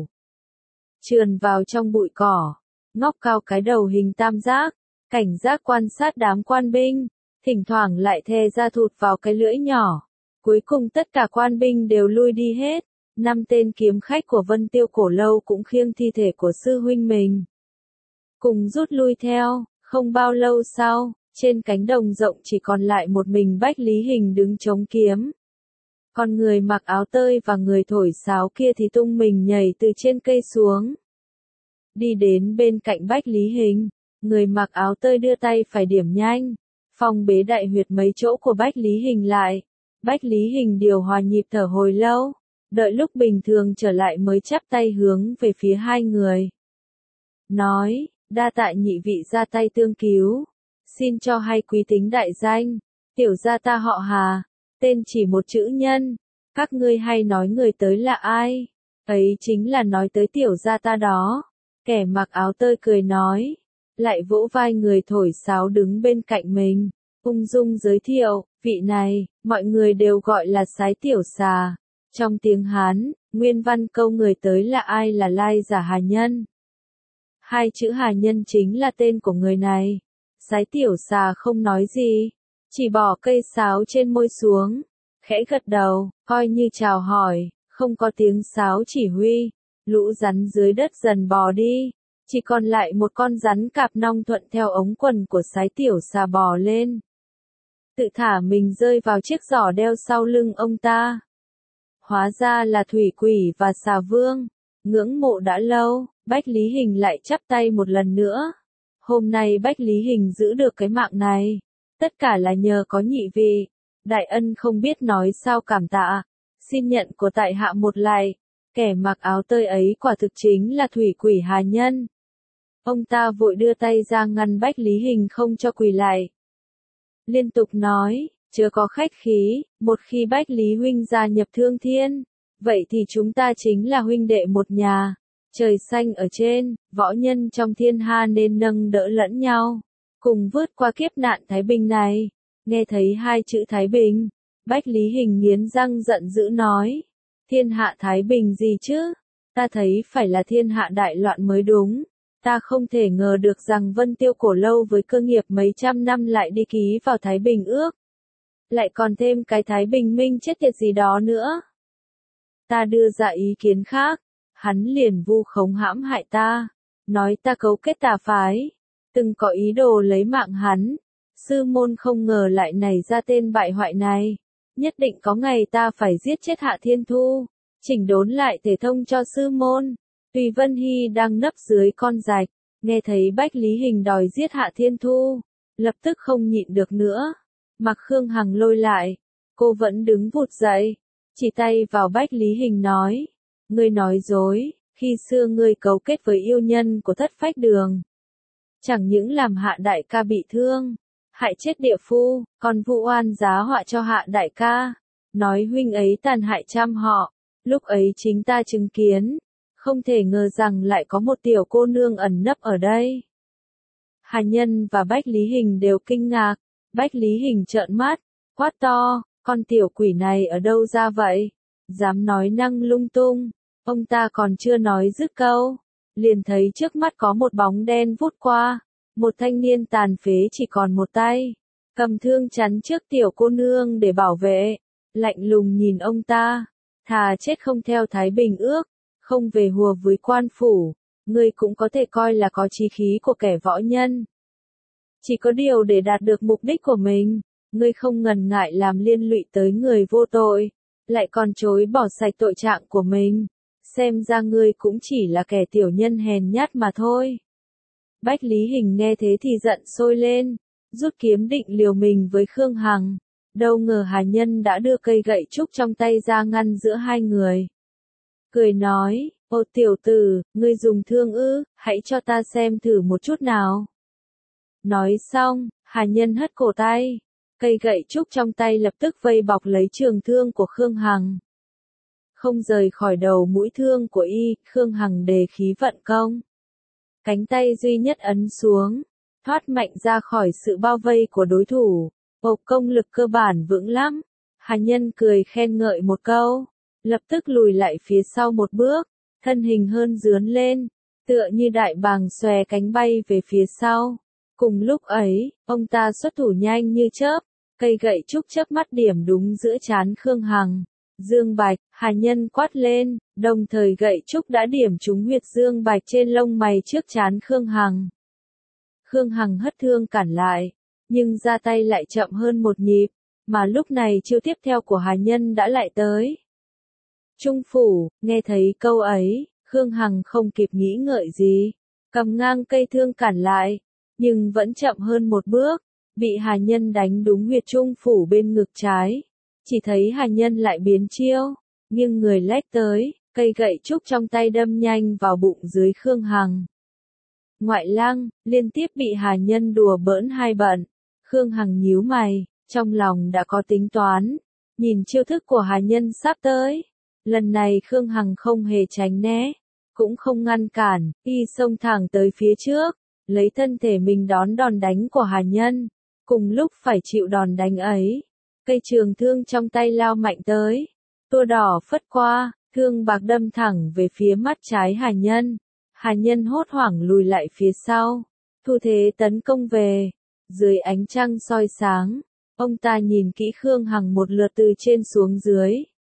Trườn vào trong bụi cỏ, ngóc cao cái đầu hình tam giác, cảnh giác quan sát đám quan binh, thỉnh thoảng lại thè ra thụt vào cái lưỡi nhỏ. Cuối cùng tất cả quan binh đều lui đi hết. 5 tên kiếm khách của Vân Tiêu Cổ Lâu cũng khiêng thi thể của sư huynh mình, cùng rút lui theo. Không bao lâu sau, trên cánh đồng rộng chỉ còn lại một mình Bách Lý Hình đứng chống kiếm. Còn người mặc áo tơi và người thổi sáo kia thì tung mình nhảy từ trên cây xuống. Đi đến bên cạnh Bách Lý Hình, người mặc áo tơi đưa tay phải điểm nhanh, phong bế đại huyệt mấy chỗ của Bách Lý Hình lại. Bách Lý Hình điều hòa nhịp thở hồi lâu, đợi lúc bình thường trở lại mới chắp tay hướng về phía hai người. Nói, đa tạ nhị vị ra tay tương cứu, xin cho hay quý tính đại danh, tiểu gia ta họ Hà, tên chỉ một chữ nhân, các ngươi hay nói người tới là ai? Ấy chính là nói tới tiểu gia ta đó. Kẻ mặc áo tơi cười nói, lại vỗ vai người thổi sáo đứng bên cạnh mình, ung dung giới thiệu, vị này, mọi người đều gọi là Sái Tiểu Xà. Trong tiếng Hán, nguyên văn câu người tới là ai là lai giả Hà Nhân. Hai chữ Hà Nhân chính là tên của người này. Sái Tiểu Xà không nói gì, chỉ bỏ cây sáo trên môi xuống, khẽ gật đầu, coi như chào hỏi. Không có tiếng sáo chỉ huy, lũ rắn dưới đất dần bò đi, chỉ còn lại một con rắn cạp nong thuận theo ống quần của Sái Tiểu Xà bò lên, tự thả mình rơi vào chiếc giỏ đeo sau lưng ông ta. Hóa ra là Thủy Quỷ và Xà Vương. Ngưỡng mộ đã lâu, Bách Lý Hình lại chắp tay một lần nữa. Hôm nay Bách Lý Hình giữ được cái mạng này, tất cả là nhờ có nhị vị. Đại ân không biết nói sao cảm tạ, xin nhận của tại hạ một lại. Kẻ mặc áo tơi ấy quả thực chính là Thủy Quỷ Hà Nhân. Ông ta vội đưa tay ra ngăn Bách Lý Hình không cho quỳ lại. Liên tục nói, chớ có khách khí, một khi Bách Lý huynh gia nhập Thương Thiên, vậy thì chúng ta chính là huynh đệ một nhà. Trời xanh ở trên, võ nhân trong thiên hạ nên nâng đỡ lẫn nhau, cùng vượt qua kiếp nạn Thái Bình này. Nghe thấy hai chữ Thái Bình, Bách Lý Hình nghiến răng giận dữ nói, thiên hạ Thái Bình gì chứ? Ta thấy phải là thiên hạ đại loạn mới đúng. Ta không thể ngờ được rằng Vân Tiêu Cổ Lâu với cơ nghiệp mấy trăm năm lại đi ký vào Thái Bình ước. Lại còn thêm cái Thái Bình Minh chết tiệt gì đó nữa. Ta đưa ra ý kiến khác, hắn liền vu khống hãm hại ta, nói ta cấu kết tà phái, từng có ý đồ lấy mạng hắn. Sư môn không ngờ lại nảy ra tên bại hoại này, nhất định có ngày ta phải giết chết Hạ Thiên Thu, chỉnh đốn lại thể thông cho sư môn. Tùy Vân Hy đang nấp dưới con rạch, nghe thấy Bách Lý Hình đòi giết Hạ Thiên Thu, lập tức không nhịn được nữa. Mặc Khương Hằng lôi lại, cô vẫn đứng vụt dậy, chỉ tay vào Bách Lý Hình nói, ngươi nói dối, khi xưa ngươi cấu kết với yêu nhân của Thất Phách Đường. Chẳng những làm Hạ đại ca bị thương, hại chết địa phu, còn vu oan giá họa cho Hạ đại ca, nói huynh ấy tàn hại trăm họ, lúc ấy chính ta chứng kiến, không thể ngờ rằng lại có một tiểu cô nương ẩn nấp ở đây. Hà Nhân và Bách Lý Hình đều kinh ngạc, Bách Lý Hình trợn mắt, quát to, con tiểu quỷ này ở đâu ra vậy? Dám nói năng lung tung, ông ta còn chưa nói dứt câu, liền thấy trước mắt có một bóng đen vút qua, một thanh niên tàn phế chỉ còn một tay, cầm thương chắn trước tiểu cô nương để bảo vệ, lạnh lùng nhìn ông ta, thà chết không theo Thái Bình ước, không về hùa với quan phủ, ngươi cũng có thể coi là có chí khí của kẻ võ nhân. Chỉ có điều để đạt được mục đích của mình, ngươi không ngần ngại làm liên lụy tới người vô tội, lại còn chối bỏ sạch tội trạng của mình, xem ra ngươi cũng chỉ là kẻ tiểu nhân hèn nhát mà thôi. Bách Lý Hình nghe thế thì giận sôi lên, rút kiếm định liều mình với Khương Hằng, đâu ngờ Hà Nhân đã đưa cây gậy trúc trong tay ra ngăn giữa hai người. Cười nói, ô tiểu tử, ngươi dùng thương ư, hãy cho ta xem thử một chút nào. Nói xong, Hà Nhân hất cổ tay, cây gậy trúc trong tay lập tức vây bọc lấy trường thương của Khương Hằng. Không rời khỏi đầu mũi thương của y, Khương Hằng đề khí vận công. Cánh tay duy nhất ấn xuống, thoát mạnh ra khỏi sự bao vây của đối thủ, công lực cơ bản vững lắm. Hà Nhân cười khen ngợi một câu, lập tức lùi lại phía sau một bước, thân hình hơn rướn lên, tựa như đại bàng xòe cánh bay về phía sau. Cùng lúc ấy, ông ta xuất thủ nhanh như chớp, cây gậy trúc chớp mắt điểm đúng giữa trán Khương Hằng. Dương Bạch, Hà Nhân quát lên, đồng thời gậy trúc đã điểm trúng huyệt Dương Bạch trên lông mày trước trán Khương Hằng. Khương Hằng hất thương cản lại, nhưng ra tay lại chậm hơn một nhịp, mà lúc này chiêu tiếp theo của Hà Nhân đã lại tới. Trung phủ, nghe thấy câu ấy, Khương Hằng không kịp nghĩ ngợi gì, cầm ngang cây thương cản lại, nhưng vẫn chậm hơn một bước, bị Hà Nhân đánh đúng huyệt trung phủ bên ngực trái. Chỉ thấy Hà Nhân lại biến chiêu, nghiêng người lách tới, cây gậy trúc trong tay đâm nhanh vào bụng dưới Khương Hằng. Ngoại lang, liên tiếp bị Hà Nhân đùa bỡn hai bận, Khương Hằng nhíu mày, trong lòng đã có tính toán, nhìn chiêu thức của Hà Nhân sắp tới. Lần này Khương Hằng không hề tránh né, cũng không ngăn cản, y xông thẳng tới phía trước, lấy thân thể mình đón đòn đánh của Hà Nhân. Cùng lúc phải chịu đòn đánh ấy, cây trường thương trong tay lao mạnh tới, tua đỏ phất qua, thương bạc đâm thẳng về phía mắt trái Hà Nhân. Hà Nhân hốt hoảng lùi lại phía sau, thu thế tấn công về. Dưới ánh trăng soi sáng, ông ta nhìn kỹ Khương Hằng một lượt từ trên xuống dưới.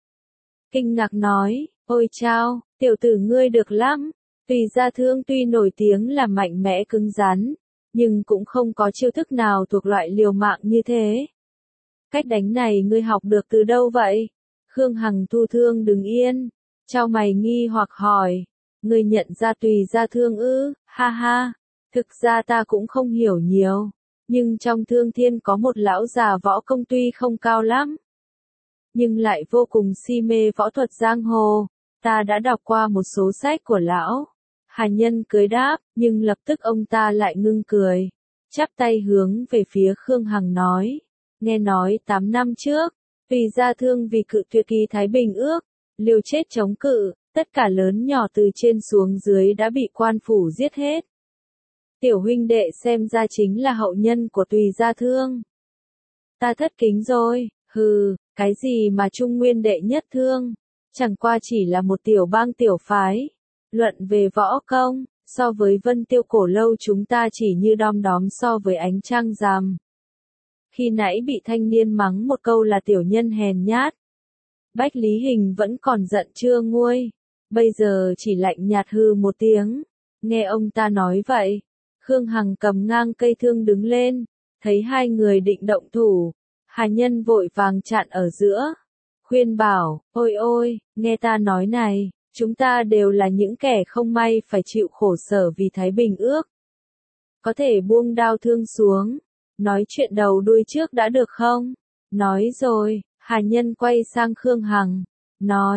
Kinh ngạc nói, ôi chao, tiểu tử ngươi được lắm, Tùy Gia Thương tuy nổi tiếng là mạnh mẽ cứng rắn, nhưng cũng không có chiêu thức nào thuộc loại liều mạng như thế. Cách đánh này ngươi học được từ đâu vậy? Khương Hằng thu thương đứng yên, chau mày nghi hoặc hỏi, ngươi nhận ra Tùy Gia Thương ư? Ha ha, thực ra ta cũng không hiểu nhiều, nhưng trong Thương Thiên có một lão già võ công tuy không cao lắm, nhưng lại vô cùng si mê võ thuật giang hồ, ta đã đọc qua một số sách của lão. Hà Nhân cười đáp, nhưng lập tức ông ta lại ngưng cười, chắp tay hướng về phía Khương Hằng nói, nghe nói 8 năm trước, Tùy Gia Thương vì cự tuyệt kỳ Thái Bình ước, liều chết chống cự, tất cả lớn nhỏ từ trên xuống dưới đã bị quan phủ giết hết. Tiểu huynh đệ xem ra chính là hậu nhân của Tùy Gia Thương. Ta thất kính rồi, hừ, cái gì mà Trung Nguyên đệ nhất thương, chẳng qua chỉ là một tiểu bang tiểu phái. Luận về võ công, so với Vân Tiêu Cổ Lâu chúng ta chỉ như đom đóm so với ánh trăng rằm. Khi nãy bị thanh niên mắng một câu là tiểu nhân hèn nhát. Bách Lý Hình vẫn còn giận chưa nguôi, bây giờ chỉ lạnh nhạt hừ một tiếng. Nghe ông ta nói vậy, Khương Hằng cầm ngang cây thương đứng lên, thấy hai người định động thủ, Hà Nhân vội vàng chặn ở giữa, khuyên bảo, ôi ôi, nghe ta nói này, chúng ta đều là những kẻ không may phải chịu khổ sở vì Thái Bình ước. Có thể buông đao thương xuống, nói chuyện đầu đuôi trước đã được không? Nói rồi, Hà Nhân quay sang Khương Hằng, nói,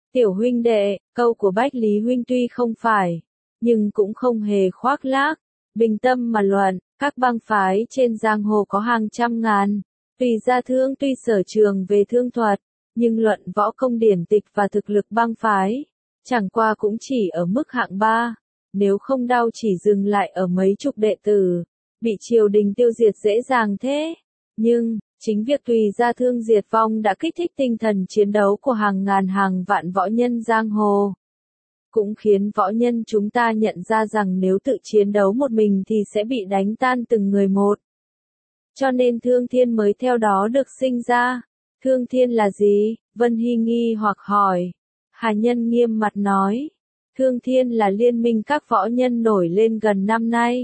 Tiểu huynh đệ, câu của Bách Lý huynh tuy không phải, nhưng cũng không hề khoác lác. Bình tâm mà luận, các bang phái trên giang hồ có hàng trăm ngàn. Tùy gia thương tuy sở trường về thương thuật, nhưng luận võ công điển tịch và thực lực bang phái, chẳng qua cũng chỉ ở mức hạng 3. Nếu không đau chỉ dừng lại ở mấy chục đệ tử, bị triều đình tiêu diệt dễ dàng thế. Nhưng, chính việc tùy gia thương diệt vong đã kích thích tinh thần chiến đấu của hàng ngàn hàng vạn võ nhân giang hồ. Cũng khiến võ nhân chúng ta nhận ra rằng nếu tự chiến đấu một mình thì sẽ bị đánh tan từng người một. Cho nên Thương Thiên mới theo đó được sinh ra. Thương Thiên là gì? Vân Hy nghi hoặc hỏi. Hà Nhân nghiêm mặt nói. Thương Thiên là liên minh các võ nhân nổi lên gần năm nay,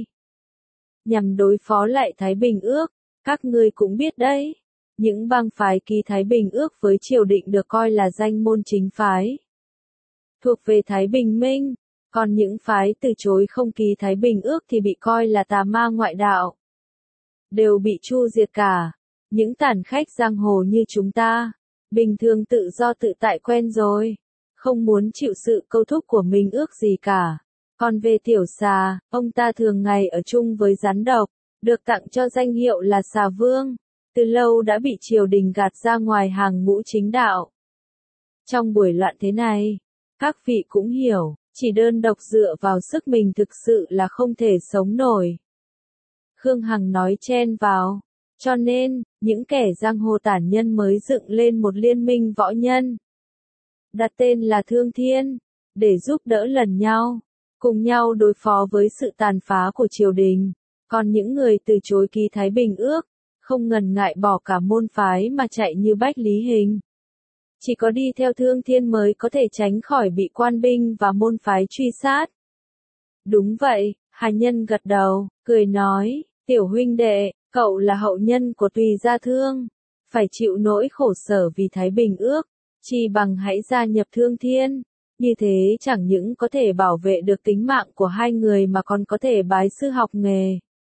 nhằm đối phó lại Thái Bình Ước. Các ngươi cũng biết đấy, những bang phái ký Thái Bình Ước với triều đình được coi là danh môn chính phái, thuộc về Thái Bình Minh, còn những phái từ chối không ký Thái Bình Ước thì bị coi là tà ma ngoại đạo, đều bị tru diệt cả. Những tản khách giang hồ như chúng ta, bình thường tự do tự tại quen rồi, không muốn chịu sự câu thúc của Minh Ước gì cả. Còn về Tiểu Xà, ông ta thường ngày ở chung với rắn độc, được tặng cho danh hiệu là Xà Vương, từ lâu đã bị triều đình gạt ra ngoài hàng ngũ chính đạo. Trong buổi loạn thế này, các vị cũng hiểu, chỉ đơn độc dựa vào sức mình thực sự là không thể sống nổi. Khương Hằng nói chen vào, cho nên, những kẻ giang hồ tản nhân mới dựng lên một liên minh võ nhân, đặt tên là Thương Thiên, để giúp đỡ lần nhau, cùng nhau đối phó với sự tàn phá của triều đình. Còn những người từ chối ký Thái Bình Ước, không ngần ngại bỏ cả môn phái mà chạy như Bách Lý Hình. Chỉ có đi theo Thương Thiên mới có thể tránh khỏi bị quan binh và môn phái truy sát. Đúng vậy, Hà Nhân gật đầu, cười nói, tiểu huynh đệ, cậu là hậu nhân của Tùy Gia Thương, phải chịu nỗi khổ sở vì Thái Bình Ước, chi bằng hãy gia nhập Thương Thiên. Như thế chẳng những có thể bảo vệ được tính mạng của hai người mà còn có thể bái sư học nghề,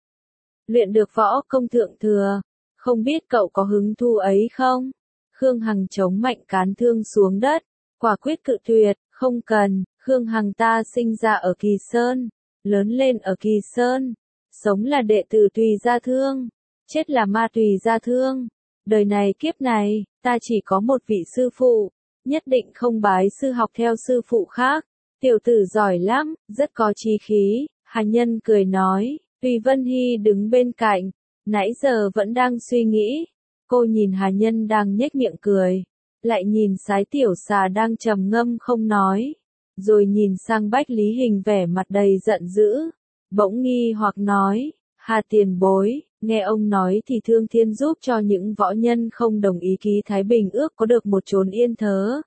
luyện được võ công thượng thừa. Không biết cậu có hứng thú ấy không? Khương Hằng chống mạnh cán thương xuống đất, quả quyết cự tuyệt, không cần. Khương Hằng ta sinh ra ở Kỳ Sơn, lớn lên ở Kỳ Sơn, sống là đệ tử Tùy Gia Thương, chết là ma Tùy Gia Thương. Đời này kiếp này, ta chỉ có một vị sư phụ, nhất định không bái sư học theo sư phụ khác. Tiểu tử giỏi lắm, rất có chí khí. Hà Nhân cười nói. Tùy Vân Hy đứng bên cạnh, nãy giờ vẫn đang suy nghĩ. Cô nhìn Hà Nhân đang nhếch miệng cười, lại nhìn Sái Tiểu Xà đang trầm ngâm không nói, rồi nhìn sang Bách Lý Hình vẻ mặt đầy giận dữ, bỗng nghi hoặc nói, Hà tiền bối, nghe ông nói thì Thương Thiên giúp cho những võ nhân không đồng ý ký Thái Bình Ước có được một chốn yên thớ.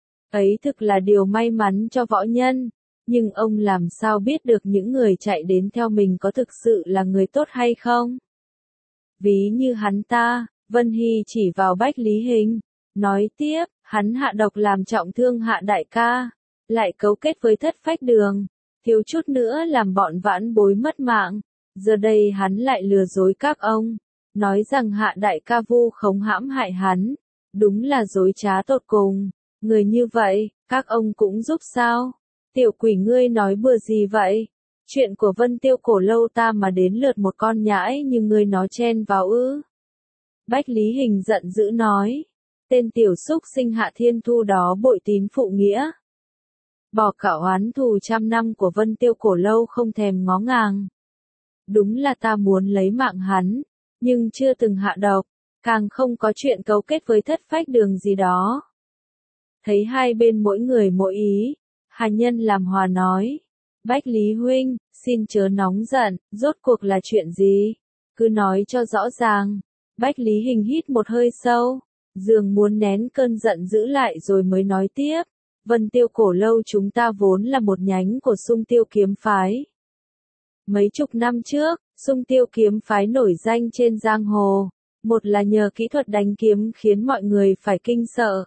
Ấy thực là điều may mắn cho võ nhân. Nhưng ông làm sao biết được những người chạy đến theo mình có thực sự là người tốt hay không? Ví như hắn ta, Vân Hy chỉ vào Bách Lý Hình, nói tiếp, hắn hạ độc làm trọng thương Hạ đại ca, lại cấu kết với Thất Phách Đường, thiếu chút nữa làm bọn vãn bối mất mạng. Giờ đây hắn lại lừa dối các ông, nói rằng Hạ đại ca vu khống hãm hại hắn, đúng là dối trá tột cùng. Người như vậy, các ông cũng giúp sao? Tiểu quỷ ngươi nói bừa gì vậy? Chuyện của Vân Tiêu Cổ Lâu ta mà đến lượt một con nhãi như ngươi nó chen vào ư? Bách Lý Hình giận dữ nói. Tên tiểu súc sinh Hạ Thiên Thu đó bội tín phụ nghĩa, bỏ cả oán thù trăm năm của Vân Tiêu Cổ Lâu không thèm ngó ngàng. Đúng là ta muốn lấy mạng hắn, nhưng chưa từng hạ độc, càng không có chuyện cấu kết với Thất Phách Đường gì đó. Thấy hai bên mỗi người mỗi ý, Hà Nhân làm hòa nói, Bách Lý huynh, xin chớ nóng giận, rốt cuộc là chuyện gì? Cứ nói cho rõ ràng. Bách Lý Hình hít một hơi sâu, dường muốn nén cơn giận giữ lại rồi mới nói tiếp. Vân Tiêu Cổ Lâu chúng ta vốn là một nhánh của Xung Tiêu Kiếm Phái. Mấy chục năm trước, Xung Tiêu Kiếm Phái nổi danh trên giang hồ. Một là nhờ kỹ thuật đánh kiếm khiến mọi người phải kinh sợ.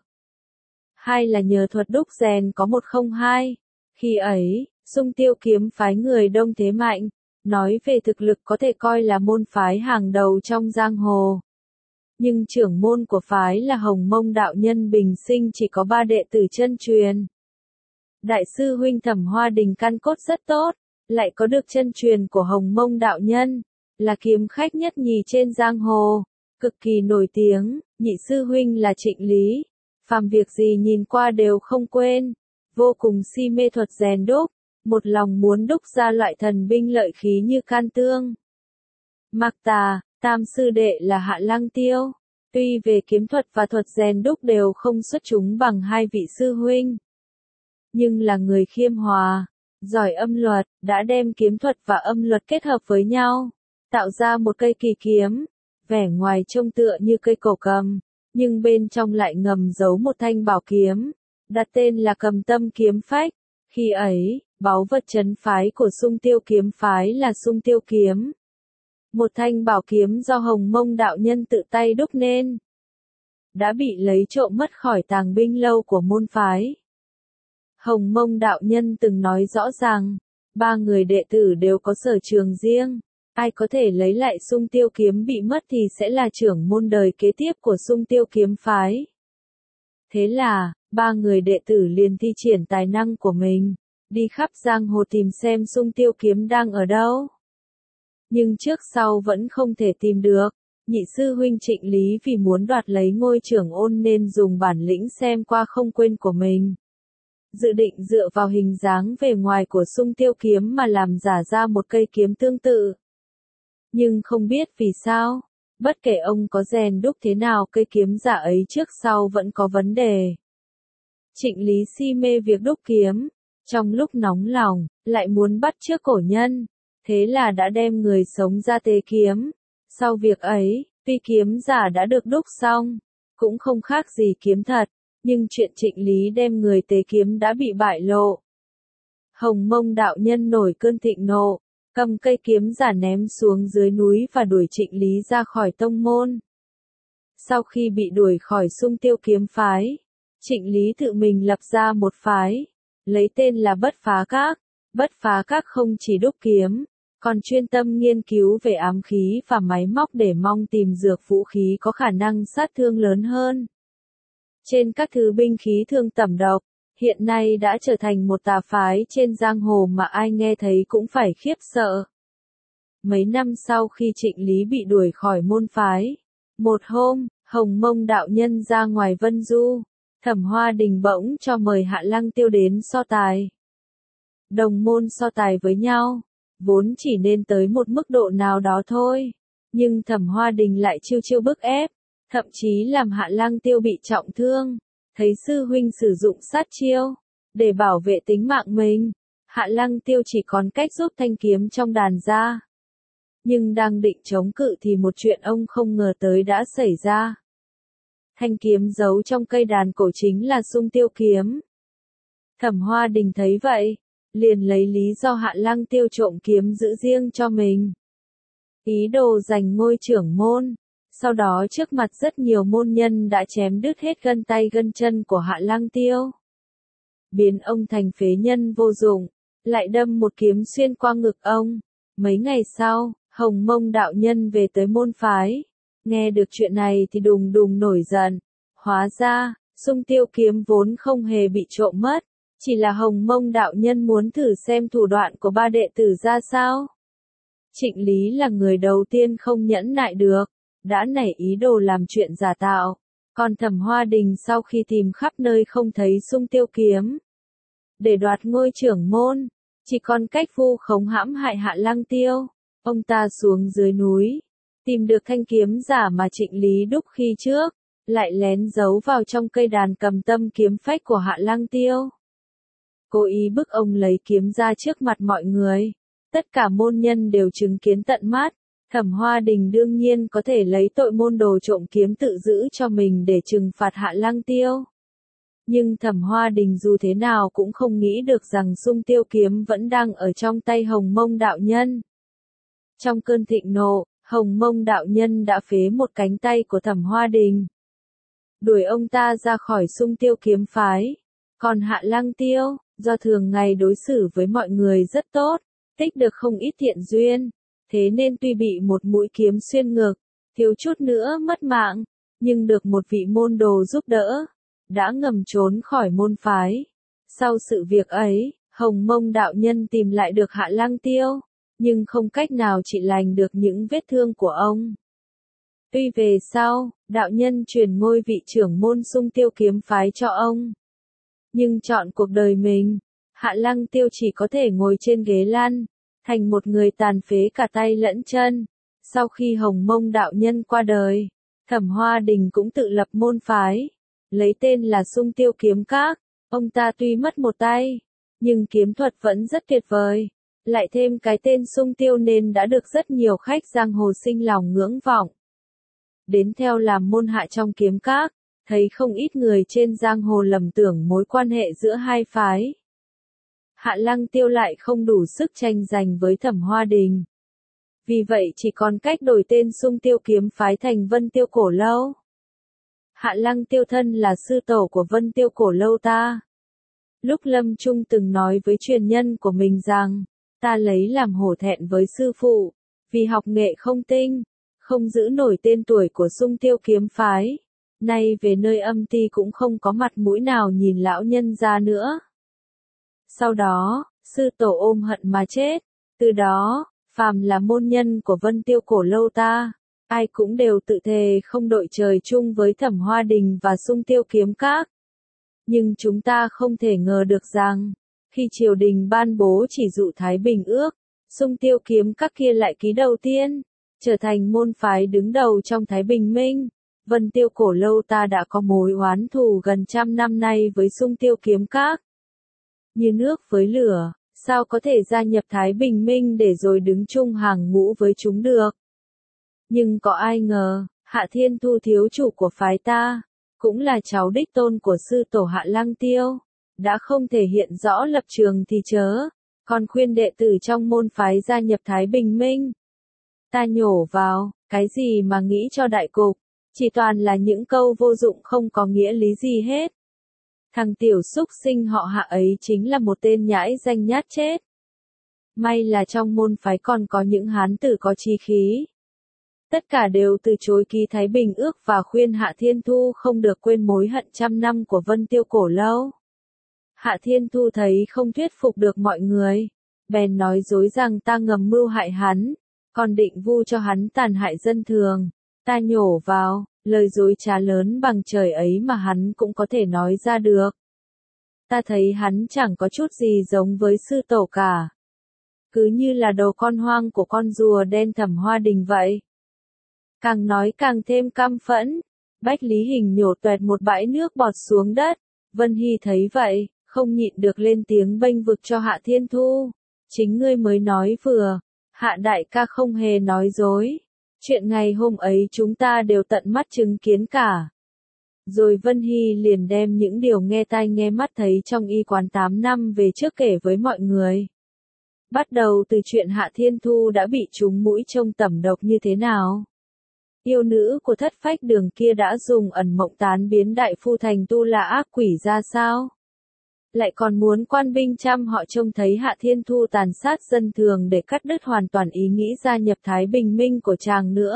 Hai là nhờ thuật đúc rèn có 102. Khi ấy, Xung Tiêu Kiếm Phái người đông thế mạnh, nói về thực lực có thể coi là môn phái hàng đầu trong giang hồ. Nhưng trưởng môn của phái là Hồng Mông đạo nhân bình sinh chỉ có 3 đệ tử chân truyền. Đại sư huynh Thẩm Hoa Đình căn cốt rất tốt, lại có được chân truyền của Hồng Mông đạo nhân, là kiếm khách nhất nhì trên giang hồ, cực kỳ nổi tiếng. Nhị sư huynh là Trịnh Lý, phàm việc gì nhìn qua đều không quên, vô cùng si mê thuật rèn đúc, một lòng muốn đúc ra loại thần binh lợi khí như can tương. Mạc Tà, tam sư đệ là Hạ Lăng Tiêu, tuy về kiếm thuật và thuật rèn đúc đều không xuất chúng bằng hai vị sư huynh, nhưng là người khiêm hòa, giỏi âm luật, đã đem kiếm thuật và âm luật kết hợp với nhau, tạo ra một cây kỳ kiếm, vẻ ngoài trông tựa như cây cổ cầm, nhưng bên trong lại ngầm giấu một thanh bảo kiếm, đặt tên là Cầm Tâm Kiếm Phách. Khi ấy, báu vật trấn phái của Xung Tiêu kiếm phái là Xung Tiêu kiếm, một thanh bảo kiếm do Hồng Mông đạo nhân tự tay đúc nên, đã bị lấy trộm mất khỏi tàng binh lâu của môn phái. Hồng Mông đạo nhân từng nói rõ ràng, 3 người đệ tử đều có sở trường riêng, ai có thể lấy lại Xung Tiêu kiếm bị mất thì sẽ là trưởng môn đời kế tiếp của Xung Tiêu kiếm phái. Thế là, 3 người đệ tử liền thi triển tài năng của mình, đi khắp giang hồ tìm xem Xung Tiêu kiếm đang ở đâu. Nhưng trước sau vẫn không thể tìm được. Nhị sư huynh Trịnh Lý vì muốn đoạt lấy ngôi trưởng ôn nên dùng bản lĩnh xem qua không quên của mình, dự định dựa vào hình dáng vẻ ngoài của Xung Tiêu kiếm mà làm giả ra một cây kiếm tương tự. Nhưng không biết vì sao, bất kể ông có rèn đúc thế nào cây kiếm giả ấy trước sau vẫn có vấn đề. Trịnh Lý si mê việc đúc kiếm, trong lúc nóng lòng, lại muốn bắt chước cổ nhân, thế là đã đem người sống ra tế kiếm. Sau việc ấy, tuy kiếm giả đã được đúc xong, cũng không khác gì kiếm thật, nhưng chuyện Trịnh Lý đem người tế kiếm đã bị bại lộ. Hồng Mông đạo nhân nổi cơn thịnh nộ, cầm cây kiếm giả ném xuống dưới núi và đuổi Trịnh Lý ra khỏi tông môn. Sau khi bị đuổi khỏi Xung Tiêu kiếm phái, Trịnh Lý tự mình lập ra một phái, lấy tên là Bất Phá Các. Bất Phá Các không chỉ đúc kiếm, còn chuyên tâm nghiên cứu về ám khí và máy móc để mong tìm dược vũ khí có khả năng sát thương lớn hơn. Trên các thứ binh khí thương tẩm độc, hiện nay đã trở thành một tà phái trên giang hồ mà ai nghe thấy cũng phải khiếp sợ. Mấy năm sau khi Trịnh Lý bị đuổi khỏi môn phái, một hôm, Hồng Mông đạo nhân ra ngoài Vân Du, Thẩm Hoa Đình bỗng cho mời Hạ Lăng Tiêu đến so tài. Đồng môn so tài với nhau, vốn chỉ nên tới một mức độ nào đó thôi, nhưng Thẩm Hoa Đình lại chiêu chiêu bức ép, thậm chí làm Hạ Lăng Tiêu bị trọng thương. Thấy sư huynh sử dụng sát chiêu để bảo vệ tính mạng mình, Hạ Lăng Tiêu chỉ còn cách rút thanh kiếm trong đàn ra. Nhưng đang định chống cự thì một chuyện ông không ngờ tới đã xảy ra. Thanh kiếm giấu trong cây đàn cổ chính là Xung Tiêu kiếm. Thẩm Hoa Đình thấy vậy, liền lấy lý do Hạ Lăng Tiêu trộm kiếm giữ riêng cho mình, ý đồ giành ngôi trưởng môn. Sau đó trước mặt rất nhiều môn nhân đã chém đứt hết gân tay gân chân của Hạ Lăng Tiêu, biến ông thành phế nhân vô dụng, lại đâm một kiếm xuyên qua ngực ông. Mấy ngày sau, Hồng Mông đạo nhân về tới môn phái, nghe được chuyện này thì đùng đùng nổi giận. Hóa ra, Xung Tiêu kiếm vốn không hề bị trộm mất, chỉ là Hồng Mông đạo nhân muốn thử xem thủ đoạn của 3 đệ tử ra sao. Trịnh Lý là người đầu tiên không nhẫn nại được, đã nảy ý đồ làm chuyện giả tạo. Còn Thẩm Hoa Đình sau khi tìm khắp nơi không thấy Xung Tiêu kiếm, để đoạt ngôi trưởng môn, chỉ còn cách vu khống hãm hại Hạ Lăng Tiêu. Ông ta xuống dưới núi, tìm được thanh kiếm giả mà Trịnh Lý đúc khi trước, lại lén giấu vào trong cây đàn Cầm Tâm kiếm phách của Hạ Lăng Tiêu, cố ý bức ông lấy kiếm ra trước mặt mọi người. Tất cả môn nhân đều chứng kiến tận mắt. Thẩm Hoa Đình đương nhiên có thể lấy tội môn đồ trộm kiếm tự giữ cho mình để trừng phạt Hạ Lăng Tiêu. Nhưng Thẩm Hoa Đình dù thế nào cũng không nghĩ được rằng Xung Tiêu kiếm vẫn đang ở trong tay Hồng Mông đạo nhân. Trong cơn thịnh nộ, Hồng Mông đạo nhân đã phế một cánh tay của Thẩm Hoa Đình, đuổi ông ta ra khỏi Xung Tiêu kiếm phái. Còn Hạ Lăng Tiêu, do thường ngày đối xử với mọi người rất tốt, tích được không ít thiện duyên, thế nên tuy bị một mũi kiếm xuyên ngực, thiếu chút nữa mất mạng, nhưng được một vị môn đồ giúp đỡ, đã ngầm trốn khỏi môn phái. Sau sự việc ấy, Hồng Mông đạo nhân tìm lại được Hạ Lăng Tiêu, nhưng không cách nào trị lành được những vết thương của ông. Tuy về sau, đạo nhân truyền ngôi vị trưởng môn Xung Tiêu kiếm phái cho ông, nhưng chọn cuộc đời mình, Hạ Lăng Tiêu chỉ có thể ngồi trên ghế lăn, thành một người tàn phế cả tay lẫn chân. Sau khi Hồng Mông đạo nhân qua đời, Thẩm Hoa Đình cũng tự lập môn phái, lấy tên là Xung Tiêu kiếm các. Ông ta tuy mất một tay, nhưng kiếm thuật vẫn rất tuyệt vời. Lại thêm cái tên Xung Tiêu nên đã được rất nhiều khách giang hồ sinh lòng ngưỡng vọng. Đến theo làm môn hạ trong kiếm các, thấy không ít người trên giang hồ lầm tưởng mối quan hệ giữa hai phái. Hạ Lăng Tiêu lại không đủ sức tranh giành với Thẩm Hoa Đình. Vì vậy chỉ còn cách đổi tên Xung Tiêu kiếm phái thành Vân Tiêu Cổ Lâu. Hạ Lăng Tiêu thân là sư tổ của Vân Tiêu Cổ Lâu ta. Lúc lâm chung từng nói với truyền nhân của mình rằng, ta lấy làm hổ thẹn với sư phụ, vì học nghệ không tinh, không giữ nổi tên tuổi của Xung Tiêu kiếm phái. Nay về nơi âm ti cũng không có mặt mũi nào nhìn lão nhân ra nữa. Sau đó, sư tổ ôm hận mà chết. Từ đó, phàm là môn nhân của Vân Tiêu Cổ Lâu ta, ai cũng đều tự thề không đội trời chung với Thẩm Hoa Đình và Xung Tiêu kiếm các. Nhưng chúng ta không thể ngờ được rằng, khi triều đình ban bố chỉ dụ Thái Bình ước, Xung Tiêu kiếm các kia lại ký đầu tiên, trở thành môn phái đứng đầu trong Thái Bình Minh. Vân Tiêu Cổ Lâu ta đã có mối oán thù gần 100 năm nay với Xung Tiêu kiếm các. Như nước với lửa, sao có thể gia nhập Thái Bình Minh để rồi đứng chung hàng ngũ với chúng được. Nhưng có ai ngờ, Hạ Thiên Thu thiếu chủ của phái ta, cũng là cháu đích tôn của sư tổ Hạ Lăng Tiêu, đã không thể hiện rõ lập trường thì chớ, còn khuyên đệ tử trong môn phái gia nhập Thái Bình Minh. Ta nhổ vào, cái gì mà nghĩ cho đại cục, chỉ toàn là những câu vô dụng không có nghĩa lý gì hết. Thằng tiểu xúc sinh họ Hạ ấy chính là một tên nhãi danh nhát chết. May là trong môn phái còn có những hán tử có chí khí. Tất cả đều từ chối ký Thái Bình ước và khuyên Hạ Thiên Thu không được quên mối hận 100 năm của Vân Tiêu Cổ Lâu. Hạ Thiên Thu thấy không thuyết phục được mọi người, bèn nói dối rằng ta ngầm mưu hại hắn, còn định vu cho hắn tàn hại dân thường. Ta nhổ vào, lời dối trá lớn bằng trời ấy mà hắn cũng có thể nói ra được. Ta thấy hắn chẳng có chút gì giống với sư tổ cả. Cứ như là đầu con hoang của con rùa đen Thẩm Hoa Đình vậy. Càng nói càng thêm căm phẫn, Bách Lý Hình nhổ toẹt một bãi nước bọt xuống đất. Vân Hy thấy vậy, không nhịn được lên tiếng bênh vực cho Hạ Thiên Thu. Chính ngươi mới nói vừa, Hạ đại ca không hề nói dối. Chuyện ngày hôm ấy chúng ta đều tận mắt chứng kiến cả. Rồi Vân Hy liền đem những điều nghe tai nghe mắt thấy trong y quán 8 năm về trước kể với mọi người. Bắt đầu từ chuyện Hạ Thiên Thu đã bị trúng mũi trông tẩm độc như thế nào. Yêu nữ của Thất Phách Đường kia đã dùng ẩn mộng tán biến đại phu thành tu là ác quỷ ra sao. Lại còn muốn quan binh trăm họ trông thấy Hạ Thiên Thu tàn sát dân thường để cắt đứt hoàn toàn ý nghĩ gia nhập Thái Bình Minh của chàng nữa.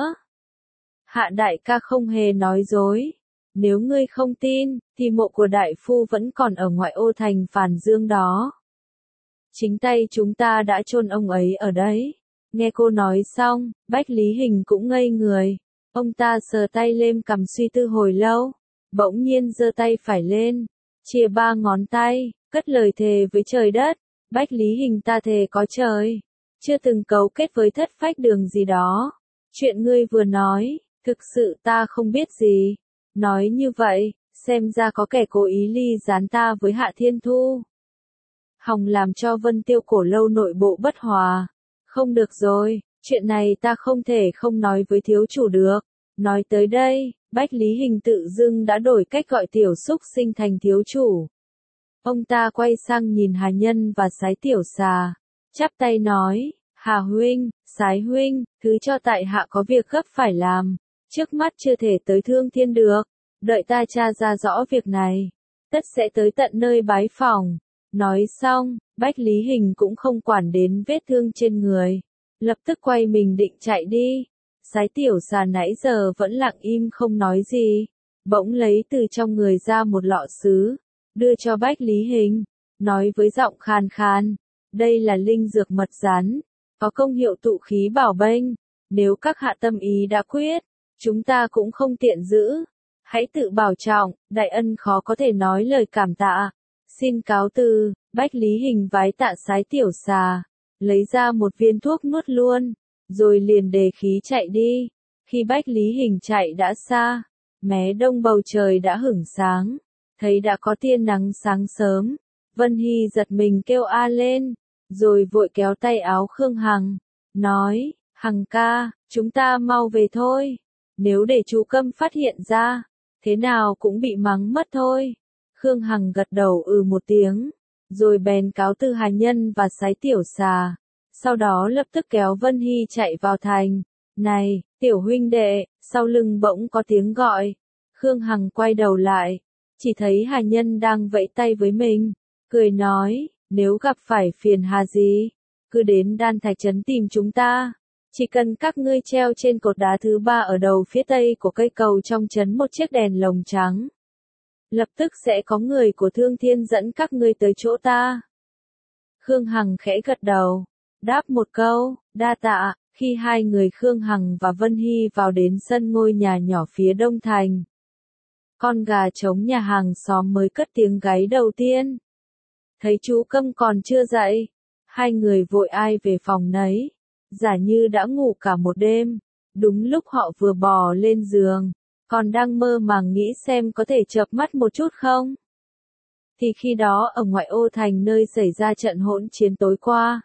Hạ đại ca không hề nói dối. Nếu ngươi không tin, thì mộ của đại phu vẫn còn ở ngoại ô thành Phàn Dương đó. Chính tay chúng ta đã chôn ông ấy ở đấy. Nghe cô nói xong, Bách Lý Hình cũng ngây người. Ông ta sờ tay lên cằm suy tư hồi lâu, bỗng nhiên giơ tay phải lên, chia 3 ngón tay, cất lời thề với trời đất. Bách Lý Hình ta thề có trời, chưa từng cấu kết với Thất Phách Đường gì đó. Chuyện ngươi vừa nói, thực sự ta không biết gì. Nói như vậy, xem ra có kẻ cố ý ly gián ta với Hạ Thiên Thu. Hòng làm cho Vân Tiêu Cổ Lâu nội bộ bất hòa. Không được rồi, chuyện này ta không thể không nói với thiếu chủ được. Nói tới đây, Bách Lý Hình tự dưng đã đổi cách gọi tiểu xúc sinh thành thiếu chủ. Ông ta quay sang nhìn Hà Nhân và Sái Tiểu Xà, chắp tay nói, Hà huynh, Sái huynh, thứ cho tại hạ có việc gấp phải làm. Trước mắt chưa thể tới Thương Thiên được, đợi ta tra ra rõ việc này, tất sẽ tới tận nơi bái phỏng. Nói xong, Bách Lý Hình cũng không quản đến vết thương trên người, lập tức quay mình định chạy đi. Sái tiểu xà nãy giờ vẫn lặng im không nói gì, bỗng lấy từ trong người ra một lọ sứ, đưa cho Bách Lý Hình, nói với giọng khàn khàn, đây là linh dược mật rắn, có công hiệu tụ khí bảo bênh, nếu các hạ tâm ý đã quyết, chúng ta cũng không tiện giữ, hãy tự bảo trọng, đại ân khó có thể nói lời cảm tạ, xin cáo từ. Bách Lý Hình vái tạ sái tiểu xà, lấy ra một viên thuốc nuốt luôn, rồi liền đề khí chạy đi. Khi Bách Lý Hình chạy đã xa, mé đông bầu trời đã hửng sáng, thấy đã có tia nắng sáng sớm, Vân Hy giật mình kêu a lên, rồi vội kéo tay áo Khương Hằng, nói, Hằng ca, chúng ta mau về thôi, nếu để chú Câm phát hiện ra, thế nào cũng bị mắng mất thôi. Khương Hằng gật đầu một tiếng, rồi bèn cáo từ Hà Nhân và sái tiểu xà, sau đó lập tức kéo Vân Hy chạy vào thành. Này, tiểu huynh đệ, sau lưng bỗng có tiếng gọi. Khương Hằng quay đầu lại, chỉ thấy Hà Nhân đang vẫy tay với mình, cười nói, nếu gặp phải phiền hà gì, cứ đến Đan Thạch Trấn tìm chúng ta. Chỉ cần các ngươi treo trên cột đá thứ 3 ở đầu phía tây của cây cầu trong trấn một chiếc đèn lồng trắng. Lập tức sẽ có người của Thương Thiên dẫn các ngươi tới chỗ ta. Khương Hằng khẽ gật đầu, đáp một câu, đa tạ. Khi hai người Khương Hằng và Vân Hy vào đến sân ngôi nhà nhỏ phía đông thành, con gà trống nhà hàng xóm mới cất tiếng gáy đầu tiên. Thấy chú Câm còn chưa dậy, hai người vội ai về phòng nấy, giả như đã ngủ cả một đêm. Đúng lúc họ vừa bò lên giường, còn đang mơ màng nghĩ xem có thể chợp mắt một chút không, thì khi đó ở ngoại ô thành nơi xảy ra trận hỗn chiến tối qua,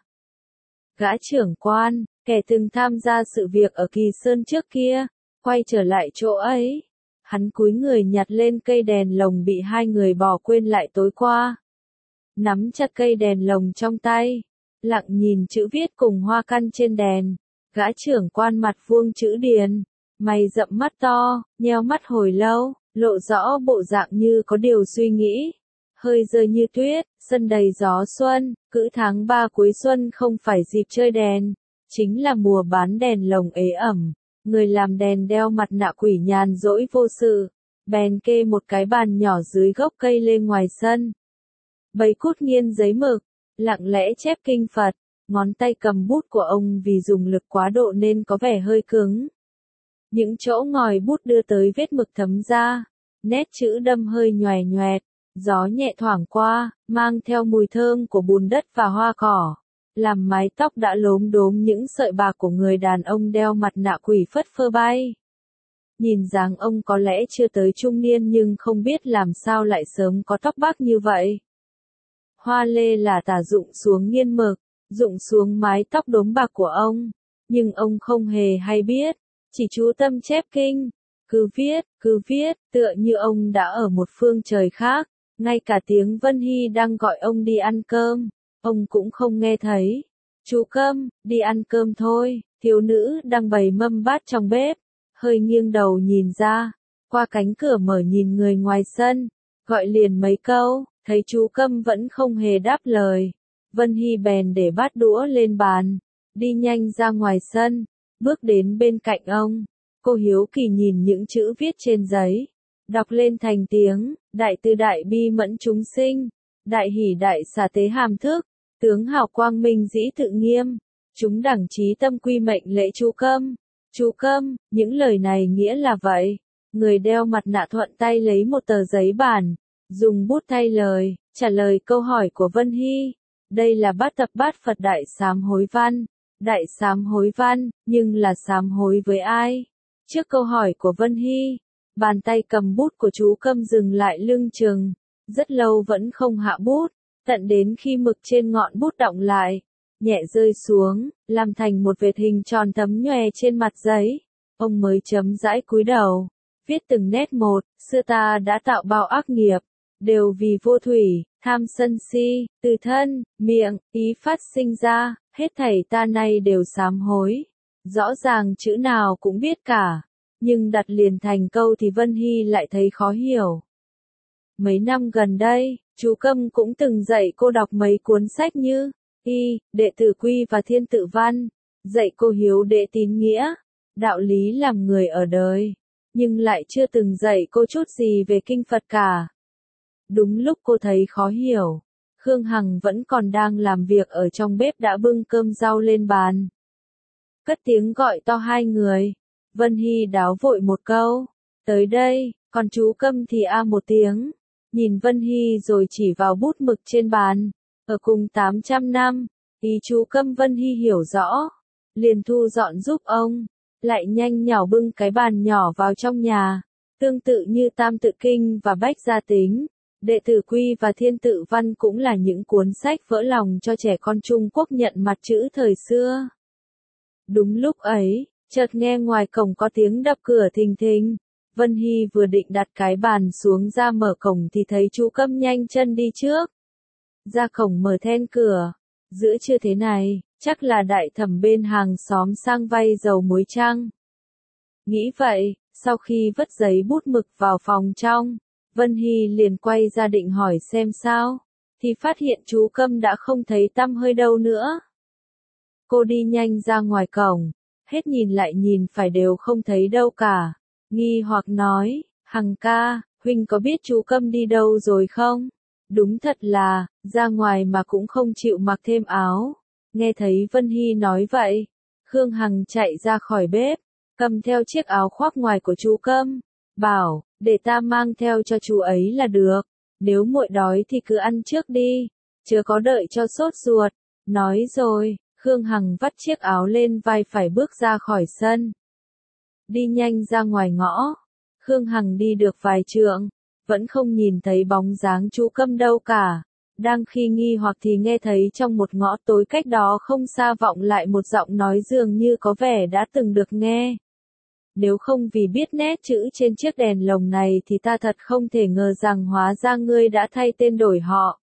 gã trưởng quan, kẻ từng tham gia sự việc ở Kỳ Sơn trước kia, quay trở lại chỗ ấy. Hắn cúi người nhặt lên cây đèn lồng bị hai người bỏ quên lại tối qua. Nắm chặt cây đèn lồng trong tay, lặng nhìn chữ viết cùng hoa căn trên đèn. Gã trưởng quan mặt vuông chữ điền, mày rậm mắt to, nheo mắt hồi lâu, lộ rõ bộ dạng như có điều suy nghĩ. Hơi rơi như tuyết, sân đầy gió xuân, cữ tháng 3 cuối xuân không phải dịp chơi đèn, chính là mùa bán đèn lồng ế ẩm. Người làm đèn đeo mặt nạ quỷ nhàn rỗi vô sự, bèn kê một cái bàn nhỏ dưới gốc cây lê ngoài sân. Bày cút nghiên giấy mực, lặng lẽ chép kinh Phật, ngón tay cầm bút của ông vì dùng lực quá độ nên có vẻ hơi cứng. Những chỗ ngòi bút đưa tới vết mực thấm ra, nét chữ đâm hơi nhòe nhoẹt, gió nhẹ thoảng qua, mang theo mùi thơm của bùn đất và hoa cỏ. Làm mái tóc đã lốm đốm những sợi bạc của người đàn ông đeo mặt nạ quỷ phất phơ bay. Nhìn dáng ông có lẽ chưa tới trung niên nhưng không biết làm sao lại sớm có tóc bạc như vậy. Hoa lê là tả rụng xuống nghiên mực, rụng xuống mái tóc đốm bạc của ông, nhưng ông không hề hay biết, chỉ chú tâm chép kinh, cứ viết, tựa như ông đã ở một phương trời khác, ngay cả tiếng Vân Hy đang gọi ông đi ăn cơm, ông cũng không nghe thấy. Chú Câm, đi ăn cơm thôi. Thiếu nữ đang bày mâm bát trong bếp, hơi nghiêng đầu nhìn ra, qua cánh cửa mở nhìn người ngoài sân, gọi liền mấy câu, thấy chú Câm vẫn không hề đáp lời. Vân Hy bèn để bát đũa lên bàn, đi nhanh ra ngoài sân, bước đến bên cạnh ông. Cô hiếu kỳ nhìn những chữ viết trên giấy, đọc lên thành tiếng, đại từ đại bi mẫn chúng sinh, đại hỷ đại xả tế hàm thức, tướng hào quang minh dĩ tự nghiêm, chúng đẳng trí tâm quy mệnh lễ chú Câm. Chú Câm, những lời này nghĩa là vậy. Người đeo mặt nạ thuận tay lấy một tờ giấy bản, dùng bút thay lời, trả lời câu hỏi của Vân Hy. Đây là bát tập bát Phật đại sám hối văn. Đại sám hối văn, nhưng là sám hối với ai? Trước câu hỏi của Vân Hy, bàn tay cầm bút của chú Câm dừng lại lưng chừng, rất lâu vẫn không hạ bút, tận đến khi mực trên ngọn bút đọng lại, nhẹ rơi xuống, làm thành một vệt hình tròn thấm nhòe trên mặt giấy. Ông mới chấm dãi cúi đầu, viết từng nét một, xưa ta đã tạo bao ác nghiệp, đều vì vô thủy, tham sân si, từ thân, miệng, ý phát sinh ra, hết thảy ta nay đều sám hối. Rõ ràng chữ nào cũng biết cả, nhưng đặt liền thành câu thì Vân Hy lại thấy khó hiểu. Mấy năm gần đây, chú Câm cũng từng dạy cô đọc mấy cuốn sách như Đệ Tử Quy và Thiên Tự Văn, dạy cô hiếu đệ tín nghĩa, đạo lý làm người ở đời, nhưng lại chưa từng dạy cô chút gì về kinh Phật cả. Đúng lúc cô thấy khó hiểu, Khương Hằng vẫn còn đang làm việc ở trong bếp đã bưng cơm rau lên bàn. Cất tiếng gọi to hai người. Vân Hy đáo vội một câu, tới đây, còn chú Câm thì một tiếng. Nhìn Vân Hy rồi chỉ vào bút mực trên bàn. Ở cùng 800 năm, ý chú Câm Vân Hy hiểu rõ. Liền thu dọn giúp ông, lại nhanh nhảu bưng cái bàn nhỏ vào trong nhà. Tương tự như Tam Tự Kinh và Bách Gia Tính, Đệ Tử Quy và Thiên Tự Văn cũng là những cuốn sách vỡ lòng cho trẻ con Trung Quốc nhận mặt chữ thời xưa. Đúng lúc ấy, chợt nghe ngoài cổng có tiếng đập cửa thình thình. Vân Hy vừa định đặt cái bàn xuống ra mở cổng thì thấy chú Câm nhanh chân đi trước. Ra cổng mở then cửa. Giữa trưa thế này, chắc là đại thẩm bên hàng xóm sang vay dầu muối chăng. Nghĩ vậy, sau khi vứt giấy bút mực vào phòng trong, Vân Hy liền quay ra định hỏi xem sao, thì phát hiện chú Câm đã không thấy tăm hơi đâu nữa. Cô đi nhanh ra ngoài cổng, hết nhìn lại nhìn phải đều không thấy đâu cả. Nghi hoặc nói, Hằng ca, huynh có biết chú Câm đi đâu rồi không? Đúng thật là, ra ngoài mà cũng không chịu mặc thêm áo. Nghe thấy Vân Hy nói vậy, Khương Hằng chạy ra khỏi bếp, cầm theo chiếc áo khoác ngoài của chú Câm, bảo, để ta mang theo cho chú ấy là được. Nếu muội đói thì cứ ăn trước đi, chớ có đợi cho sốt ruột. Nói rồi, Khương Hằng vắt chiếc áo lên vai phải bước ra khỏi sân. Đi nhanh ra ngoài ngõ, Khương Hằng đi được vài trượng, vẫn không nhìn thấy bóng dáng chú Câm đâu cả. Đang khi nghi hoặc thì nghe thấy trong một ngõ tối cách đó không xa vọng lại một giọng nói dường như có vẻ đã từng được nghe. Nếu không vì biết nét chữ trên chiếc đèn lồng này thì ta thật không thể ngờ rằng hóa ra ngươi đã thay tên đổi họ.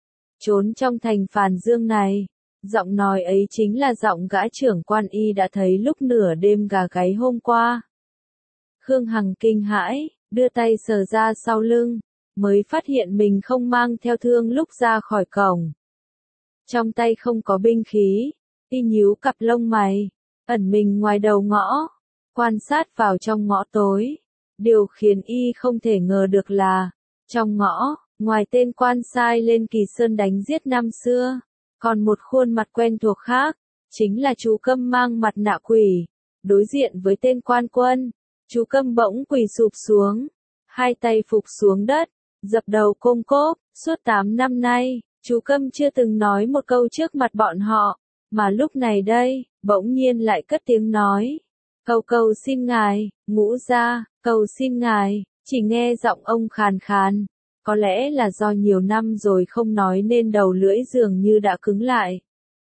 Trốn trong thành Phàn Dương này. Giọng nói ấy chính là giọng gã trưởng quan y đã thấy lúc nửa đêm gà gáy hôm qua. Khương Hằng kinh hãi, đưa tay sờ ra sau lưng, mới phát hiện mình không mang theo thương lúc ra khỏi cổng. Trong tay không có binh khí, y nhíu cặp lông mày, ẩn mình ngoài đầu ngõ, quan sát vào trong ngõ tối. Điều khiến y không thể ngờ được là, trong ngõ, ngoài tên quan sai lên Kỳ Sơn đánh giết năm xưa, còn một khuôn mặt quen thuộc khác, chính là chú Câm mang mặt nạ quỷ. Đối diện với tên quan quân, chú Câm bỗng quỳ sụp xuống, hai tay phục xuống đất, dập đầu côm cốp. Suốt 8 năm nay, chú Câm chưa từng nói một câu trước mặt bọn họ, mà lúc này đây, bỗng nhiên lại cất tiếng nói. Cầu xin ngài, Ngũ gia, cầu xin ngài. Chỉ nghe giọng ông khàn khàn. Có lẽ là do nhiều năm rồi không nói nên đầu lưỡi dường như đã cứng lại.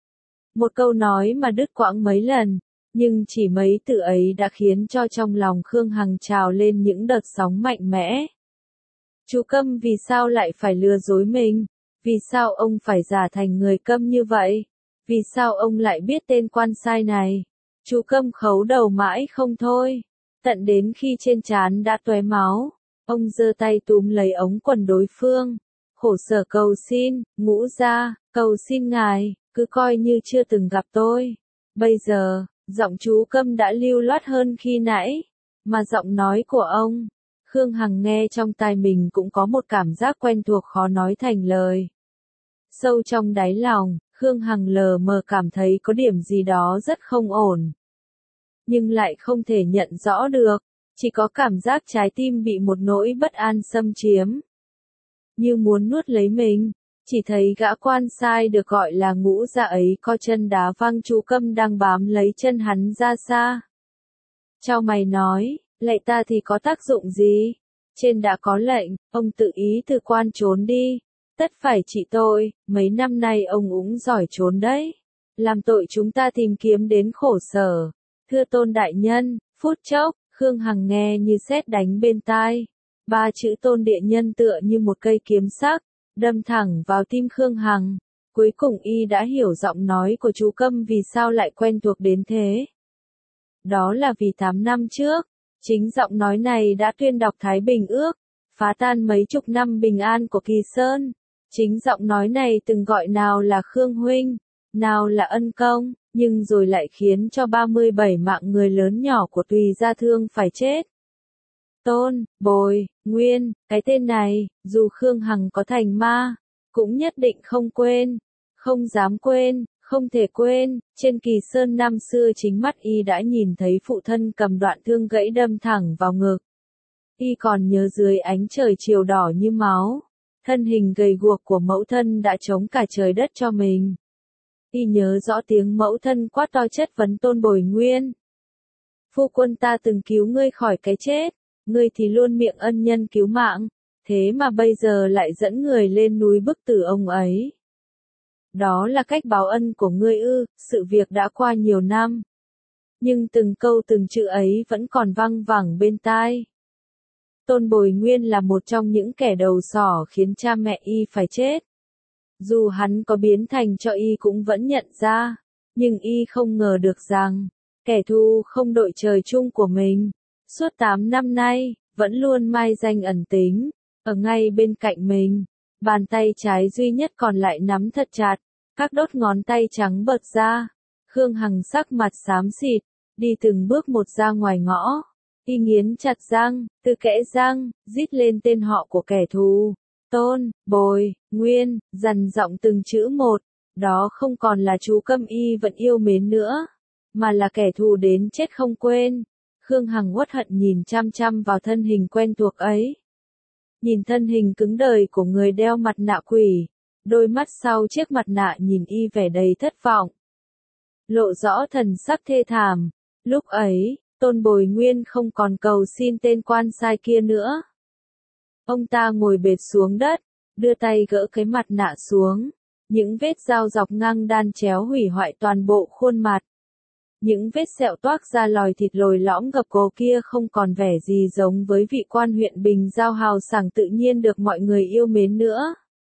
Một câu nói mà đứt quãng mấy lần, nhưng chỉ mấy từ ấy đã khiến cho trong lòng Khương Hằng trào lên những đợt sóng mạnh mẽ. Chú Câm vì sao lại phải lừa dối mình? Vì sao ông phải giả thành người câm như vậy? Vì sao ông lại biết tên quan sai này? Chú Câm khấu đầu mãi không thôi, tận đến khi trên trán đã tóe máu. Ông giơ tay túm lấy ống quần đối phương, khổ sở cầu xin, Ngũ gia, cầu xin ngài, cứ coi như chưa từng gặp tôi. Bây giờ, giọng chú Câm đã lưu loát hơn khi nãy, mà giọng nói của ông, Khương Hằng nghe trong tai mình cũng có một cảm giác quen thuộc khó nói thành lời. Sâu trong đáy lòng, Khương Hằng lờ mờ cảm thấy có điểm gì đó rất không ổn. Nhưng lại không thể nhận rõ được. Chỉ có cảm giác trái tim bị một nỗi bất an xâm chiếm. Như muốn nuốt lấy mình, chỉ thấy gã quan sai được gọi là Ngũ gia ấy co chân đá văng chú Câm đang bám lấy chân hắn ra xa. Chau mày nói, lạy ta thì có tác dụng gì? Trên đã có lệnh, ông tự ý từ quan trốn đi. Tất phải trị tội, mấy năm nay ông cũng giỏi trốn đấy. Làm tội chúng ta tìm kiếm đến khổ sở. Thưa tôn đại nhân, phút chốc. Khương Hằng nghe như sét đánh bên tai. 3 chữ tôn địa nhân tựa như một cây kiếm sắc, đâm thẳng vào tim Khương Hằng. Cuối cùng y đã hiểu giọng nói của chú Câm vì sao lại quen thuộc đến thế. Đó là vì 8 năm trước, chính giọng nói này đã tuyên đọc Thái Bình Ước, phá tan mấy chục năm bình an của Kỳ Sơn. Chính giọng nói này từng gọi nào là Khương huynh, nào là ân công, nhưng rồi lại khiến cho 37 mạng người lớn nhỏ của Tùy Gia Thương phải chết. Tôn, Bồi, Nguyên, cái tên này, dù Khương Hằng có thành ma, cũng nhất định không quên, không dám quên, không thể quên. Trên Kỳ Sơn năm xưa chính mắt y đã nhìn thấy phụ thân cầm đoạn thương gãy đâm thẳng vào ngực. Y còn nhớ dưới ánh trời chiều đỏ như máu, thân hình gầy guộc của mẫu thân đã chống cả trời đất cho mình. Y nhớ rõ tiếng mẫu thân quát to chất vấn Tôn Bồi Nguyên. Phu quân ta từng cứu ngươi khỏi cái chết, ngươi thì luôn miệng ân nhân cứu mạng, thế mà bây giờ lại dẫn người lên núi bức tử ông ấy. Đó là cách báo ân của ngươi ư? Sự việc đã qua nhiều năm, nhưng từng câu từng chữ ấy vẫn còn văng vẳng bên tai. Tôn Bồi Nguyên là một trong những kẻ đầu sỏ khiến cha mẹ y phải chết. Dù hắn có biến thành cho y cũng vẫn nhận ra, nhưng y không ngờ được rằng, kẻ thù không đội trời chung của mình, suốt 8 năm nay, vẫn luôn mai danh ẩn tính, ở ngay bên cạnh mình. Bàn tay trái duy nhất còn lại nắm thật chặt, các đốt ngón tay trắng bật ra. Khương Hằng sắc mặt xám xịt, đi từng bước một ra ngoài ngõ. Y nghiến chặt răng, từ kẽ răng, rít lên tên họ của kẻ thù. Tôn, Bồi, Nguyên, dằn giọng từng chữ một. Đó không còn là chú Câm y vẫn yêu mến nữa, mà là kẻ thù đến chết không quên. Khương Hằng uất hận nhìn chăm chăm vào thân hình quen thuộc ấy. Nhìn thân hình cứng đờ của người đeo mặt nạ quỷ, đôi mắt sau chiếc mặt nạ nhìn y vẻ đầy thất vọng, lộ rõ thần sắc thê thảm. Lúc ấy, Tôn Bồi Nguyên không còn cầu xin tên quan sai kia nữa. Ông ta ngồi bệt xuống đất, đưa tay gỡ cái mặt nạ xuống. Những vết dao dọc ngang đan chéo hủy hoại toàn bộ khuôn mặt. Những vết sẹo toác ra lòi thịt lồi lõm gập gồ kia không còn vẻ gì giống với vị quan huyện Bình Giao hào sảng tự nhiên được mọi người yêu mến nữa.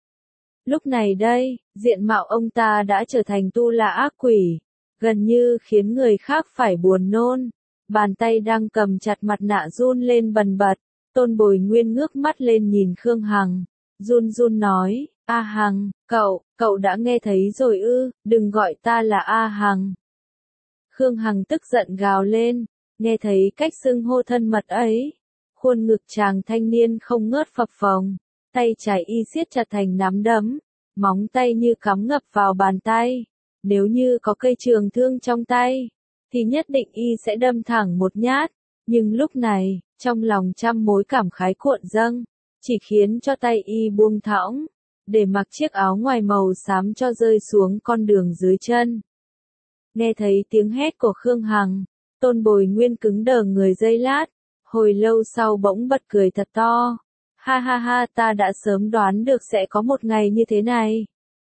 Lúc này đây, diện mạo ông ta đã trở thành tu la ác quỷ, gần như khiến người khác phải buồn nôn. Bàn tay đang cầm chặt mặt nạ run lên bần bật. Tôn Bồi Nguyên ngước mắt lên nhìn Khương Hằng, run run nói, A Hằng, cậu đã nghe thấy rồi ư? Đừng gọi ta là A Hằng. Khương Hằng tức giận gào lên, nghe thấy cách xưng hô thân mật ấy. Khuôn ngực chàng thanh niên không ngớt phập phồng, tay trái y siết chặt thành nắm đấm, móng tay như cắm ngập vào bàn tay. Nếu như có cây trường thương trong tay, thì nhất định y sẽ đâm thẳng một nhát. Nhưng lúc này, trong lòng trăm mối cảm khái cuộn dâng, chỉ khiến cho tay y buông thõng, để mặc chiếc áo ngoài màu xám cho rơi xuống con đường dưới chân. Nghe thấy tiếng hét của Khương Hằng, Tôn Bồi Nguyên cứng đờ người giây lát, hồi lâu sau bỗng bật cười thật to. Ha ha ha, ta đã sớm đoán được sẽ có một ngày như thế này.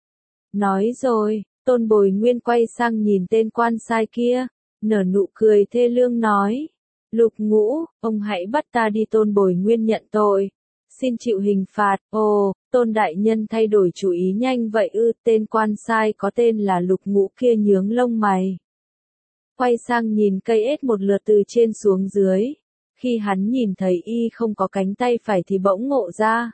Nói rồi, Tôn Bồi Nguyên quay sang nhìn tên quan sai kia, nở nụ cười thê lương nói. Lục Ngũ, ông hãy bắt ta đi. Tôn Bồi Nguyên nhận tội, xin chịu hình phạt. Ồ, Tôn đại nhân thay đổi chủ ý nhanh vậy ư? Tên quan sai có tên là Lục Ngũ kia nhướng lông mày, quay sang nhìn cây ếch một lượt từ trên xuống dưới. Khi hắn nhìn thấy y không có cánh tay phải thì bỗng ngộ ra,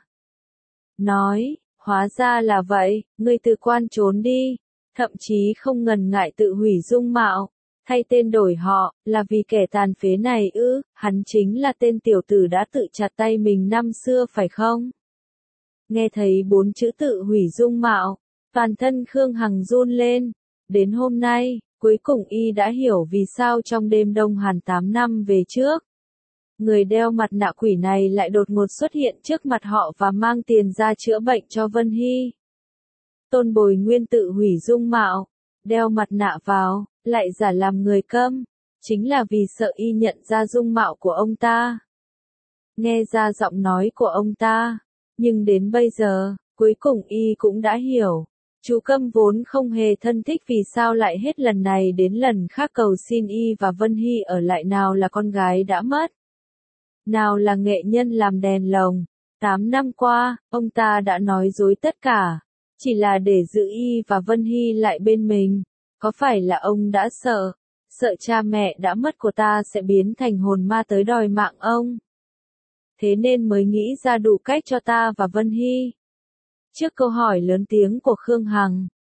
nói, hóa ra là vậy, ngươi từ quan trốn đi, thậm chí không ngần ngại tự hủy dung mạo, thay tên đổi họ, là vì kẻ tàn phế này ư? Hắn chính là tên tiểu tử đã tự chặt tay mình năm xưa phải không? Nghe thấy 4 chữ tự hủy dung mạo, toàn thân Khương Hằng run lên. Đến hôm nay, cuối cùng y đã hiểu vì sao trong đêm đông hàn 8 năm về trước, người đeo mặt nạ quỷ này lại đột ngột xuất hiện trước mặt họ và mang tiền ra chữa bệnh cho Vân Hy. Tôn Bồi Nguyên tự hủy dung mạo, đeo mặt nạ vào, lại giả làm người câm, chính là vì sợ y nhận ra dung mạo của ông ta, nghe ra giọng nói của ông ta. Nhưng đến bây giờ, cuối cùng y cũng đã hiểu. Chú Câm vốn không hề thân thích vì sao lại hết lần này đến lần khác cầu xin y và Vân Hy ở lại, nào là con gái đã mất, nào là nghệ nhân làm đèn lồng. 8 năm qua, ông ta đã nói dối tất cả, chỉ là để giữ y và Vân Hy lại bên mình. Có phải là ông đã sợ cha mẹ đã mất của ta sẽ biến thành hồn ma tới đòi mạng ông? Thế nên mới nghĩ ra đủ cách cho ta và Vân Hy. Trước câu hỏi lớn tiếng của Khương Hằng,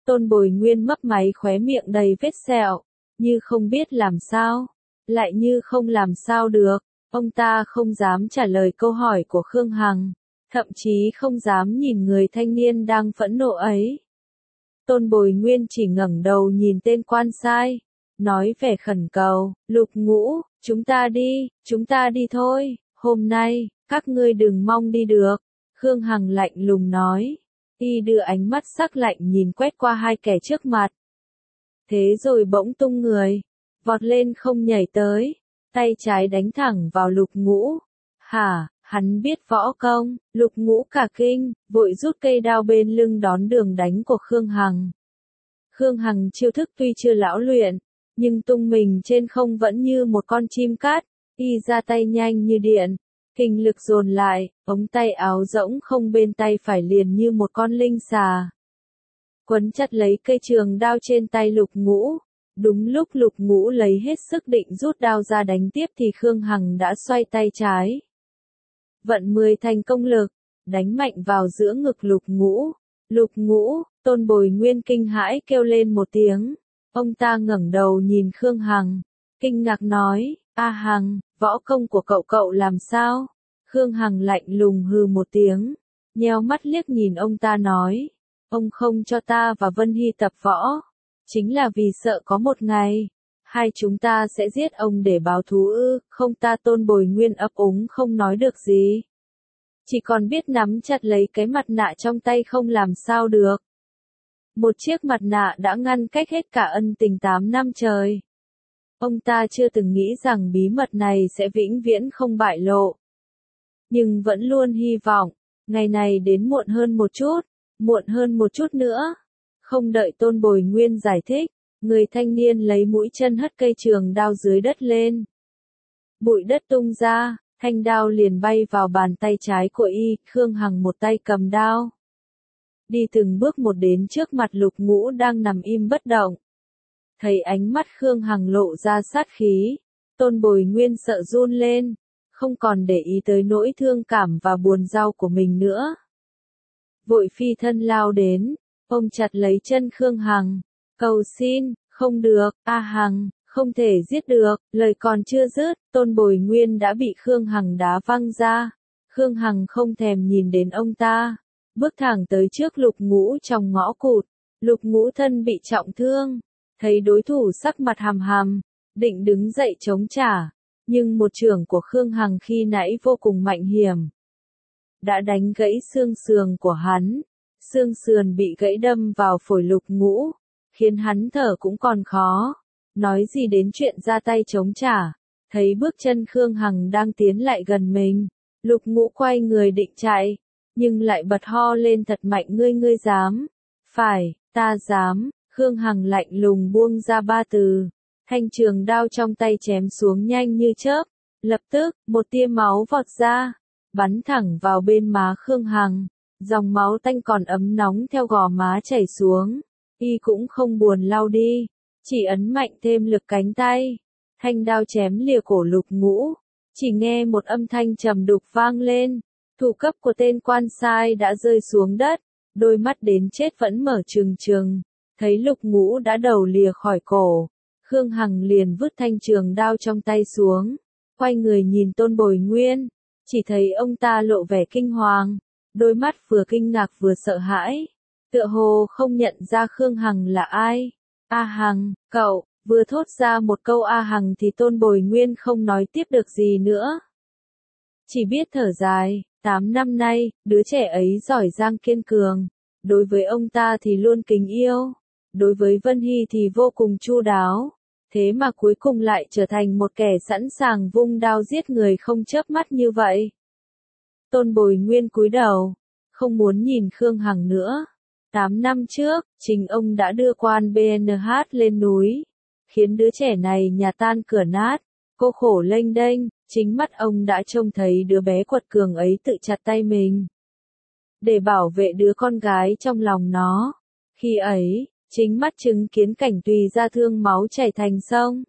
Tôn Bồi Nguyên mấp máy khóe miệng đầy vết sẹo, như không biết làm sao, lại như không làm sao được. Ông ta không dám trả lời câu hỏi của Khương Hằng, thậm chí không dám nhìn người thanh niên đang phẫn nộ ấy. Tôn Bồi Nguyên chỉ ngẩng đầu nhìn tên quan sai, nói vẻ khẩn cầu, Lục Ngũ, chúng ta đi thôi, hôm nay, các ngươi đừng mong đi được. Khương Hằng lạnh lùng nói, y đưa ánh mắt sắc lạnh nhìn quét qua hai kẻ trước mặt. Thế rồi bỗng tung người, vọt lên không nhảy tới, tay trái đánh thẳng vào Lục Ngũ. Hả, hắn biết võ công, Lục Ngũ cả kinh, vội rút cây đao bên lưng đón đường đánh của Khương Hằng. Khương Hằng chiêu thức tuy chưa lão luyện, nhưng tung mình trên không vẫn như một con chim cát, y ra tay nhanh như điện, kinh lực dồn lại, ống tay áo rỗng không bên tay phải liền như một con linh xà. Quấn chặt lấy cây trường đao trên tay Lục Ngũ. Đúng lúc Lục Ngũ lấy hết sức định rút đao ra đánh tiếp thì Khương Hằng đã xoay tay trái. Vận 10 thành công lực, đánh mạnh vào giữa ngực Lục Ngũ. Lục Ngũ, Tôn Bồi Nguyên kinh hãi kêu lên một tiếng. Ông ta ngẩng đầu nhìn Khương Hằng, kinh ngạc nói, A Hằng, võ công của cậu làm sao? Khương Hằng lạnh lùng hừ một tiếng, nheo mắt liếc nhìn ông ta nói, ông không cho ta và Vân Hy tập võ, chính là vì sợ có một ngày, hai chúng ta sẽ giết ông để báo thù ư? Không, ta Tôn Bồi Nguyên ấp úng không nói được gì. Chỉ còn biết nắm chặt lấy cái mặt nạ trong tay không làm sao được. Một chiếc mặt nạ đã ngăn cách hết cả ân tình 8 năm trời. Ông ta chưa từng nghĩ rằng bí mật này sẽ vĩnh viễn không bại lộ. Nhưng vẫn luôn hy vọng, ngày này đến muộn hơn một chút nữa. Không đợi Tôn Bồi Nguyên giải thích, người thanh niên lấy mũi chân hất cây trường đao dưới đất lên. Bụi đất tung ra, thanh đao liền bay vào bàn tay trái của y, Khương Hằng một tay cầm đao. Đi từng bước một đến trước mặt Lục Ngũ đang nằm im bất động. Thấy ánh mắt Khương Hằng lộ ra sát khí, Tôn Bồi Nguyên sợ run lên, không còn để ý tới nỗi thương cảm và buồn đau của mình nữa. Vội phi thân lao đến, ôm chặt lấy chân Khương Hằng, cầu xin, không được, A Hằng, không thể giết được. Lời còn chưa dứt, Tôn Bồi Nguyên đã bị Khương Hằng đá văng ra. Khương Hằng không thèm nhìn đến ông ta, bước thẳng tới trước Lục Ngũ trong ngõ cụt. Lục Ngũ thân bị trọng thương, thấy đối thủ sắc mặt hằm hằm, định đứng dậy chống trả, nhưng một chưởng của Khương Hằng khi nãy vô cùng mạnh hiểm, đã đánh gãy xương sườn của hắn. Xương sườn bị gãy đâm vào phổi Lục Ngũ, khiến hắn thở cũng còn khó, nói gì đến chuyện ra tay chống trả. Thấy bước chân Khương Hằng đang tiến lại gần mình, Lục Ngũ quay người định chạy, nhưng lại bật ho lên thật mạnh, ngươi dám? Phải, ta dám. Khương Hằng lạnh lùng buông ra 3 từ, thanh trường đao trong tay chém xuống nhanh như chớp, lập tức, một tia máu vọt ra, bắn thẳng vào bên má Khương Hằng, dòng máu tanh còn ấm nóng theo gò má chảy xuống, y cũng không buồn lau đi, chỉ ấn mạnh thêm lực cánh tay, thanh đao chém lìa cổ Lục Ngũ, chỉ nghe một âm thanh trầm đục vang lên, thủ cấp của tên quan sai đã rơi xuống đất, đôi mắt đến chết vẫn mở trừng trừng. Thấy Lục Ngũ đã đầu lìa khỏi cổ, Khương Hằng liền vứt thanh trường đao trong tay xuống, quay người nhìn Tôn Bồi Nguyên, chỉ thấy ông ta lộ vẻ kinh hoàng, đôi mắt vừa kinh ngạc vừa sợ hãi, tựa hồ không nhận ra Khương Hằng là ai. A Hằng, cậu, vừa thốt ra một câu A Hằng thì Tôn Bồi Nguyên không nói tiếp được gì nữa. Chỉ biết thở dài, 8 năm nay, đứa trẻ ấy giỏi giang kiên cường, đối với ông ta thì luôn kính yêu. Đối với Vân Hy thì vô cùng chu đáo, thế mà cuối cùng lại trở thành một kẻ sẵn sàng vung đao giết người không chớp mắt như vậy. Tôn Bồi Nguyên cúi đầu, không muốn nhìn Khương Hằng nữa. 8 năm trước, chính ông đã đưa quan BNH lên núi, khiến đứa trẻ này nhà tan cửa nát, cô khổ lênh đênh, chính mắt ông đã trông thấy đứa bé quật cường ấy tự chặt tay mình, để bảo vệ đứa con gái trong lòng nó. Khi ấy, chính mắt chứng kiến cảnh tùy ra thương máu chảy thành sông.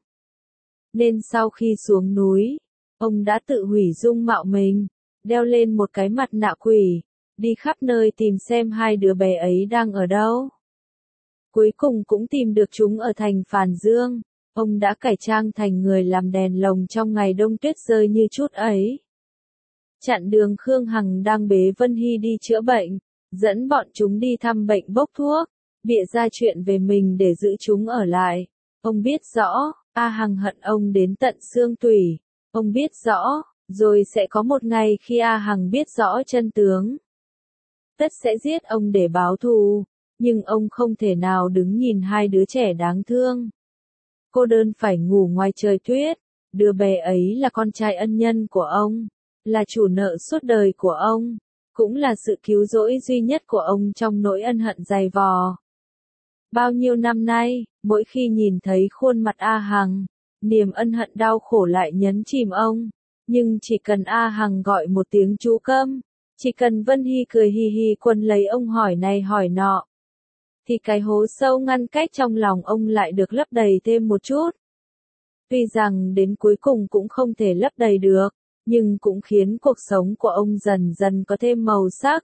Nên sau khi xuống núi, ông đã tự hủy dung mạo mình, đeo lên một cái mặt nạ quỷ, đi khắp nơi tìm xem hai đứa bé ấy đang ở đâu. cuối cùng cũng tìm được chúng ở thành Phàn Dương. Ông đã cải trang thành người làm đèn lồng trong ngày đông tuyết rơi như chút ấy. Chặn đường Khương Hằng đang bế Vân Hy đi chữa bệnh, dẫn bọn chúng đi thăm bệnh bốc thuốc, bịa ra chuyện về mình để giữ chúng ở lại. Ông biết rõ, A Hằng hận ông đến tận xương tủy. Ông biết rõ, rồi sẽ có một ngày khi A Hằng biết rõ chân tướng, tất sẽ giết ông để báo thù, nhưng ông không thể nào đứng nhìn hai đứa trẻ đáng thương cô đơn phải ngủ ngoài trời tuyết. Đứa bé ấy là con trai ân nhân của ông, là chủ nợ suốt đời của ông, cũng là sự cứu rỗi duy nhất của ông trong nỗi ân hận dày vò. Bao nhiêu năm nay, mỗi khi nhìn thấy khuôn mặt A Hằng, niềm ân hận đau khổ lại nhấn chìm ông. Nhưng chỉ cần A Hằng gọi một tiếng chú Câm, chỉ cần Vân Hy cười hì hì quấn lấy ông hỏi này hỏi nọ, thì cái hố sâu ngăn cách trong lòng ông lại được lấp đầy thêm một chút. Tuy rằng đến cuối cùng cũng không thể lấp đầy được, nhưng cũng khiến cuộc sống của ông dần dần có thêm màu sắc.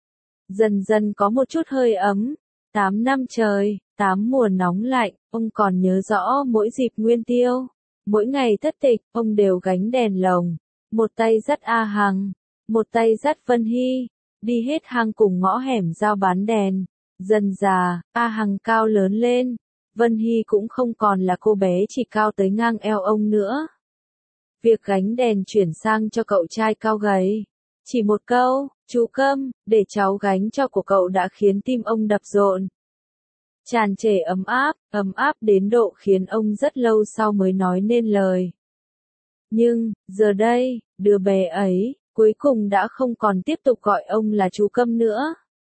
Dần dần có một chút hơi ấm. 8 năm trời, 8 mùa nóng lạnh, ông còn nhớ rõ mỗi dịp nguyên tiêu. Mỗi ngày thất tịch, ông đều gánh đèn lồng. Một tay dắt A Hằng, một tay dắt Vân Hy, đi hết hang cùng ngõ hẻm giao bán đèn. Dần già, A Hằng cao lớn lên, Vân Hy cũng không còn là cô bé chỉ cao tới ngang eo ông nữa. Việc gánh đèn chuyển sang cho cậu trai cao gầy. Chỉ một câu, chú Câm, để cháu gánh cho của cậu đã khiến tim ông đập rộn. Tràn trề ấm áp đến độ khiến ông rất lâu sau mới nói nên lời. Nhưng, giờ đây, đứa bé ấy, cuối cùng đã không còn tiếp tục gọi ông là chú Câm nữa.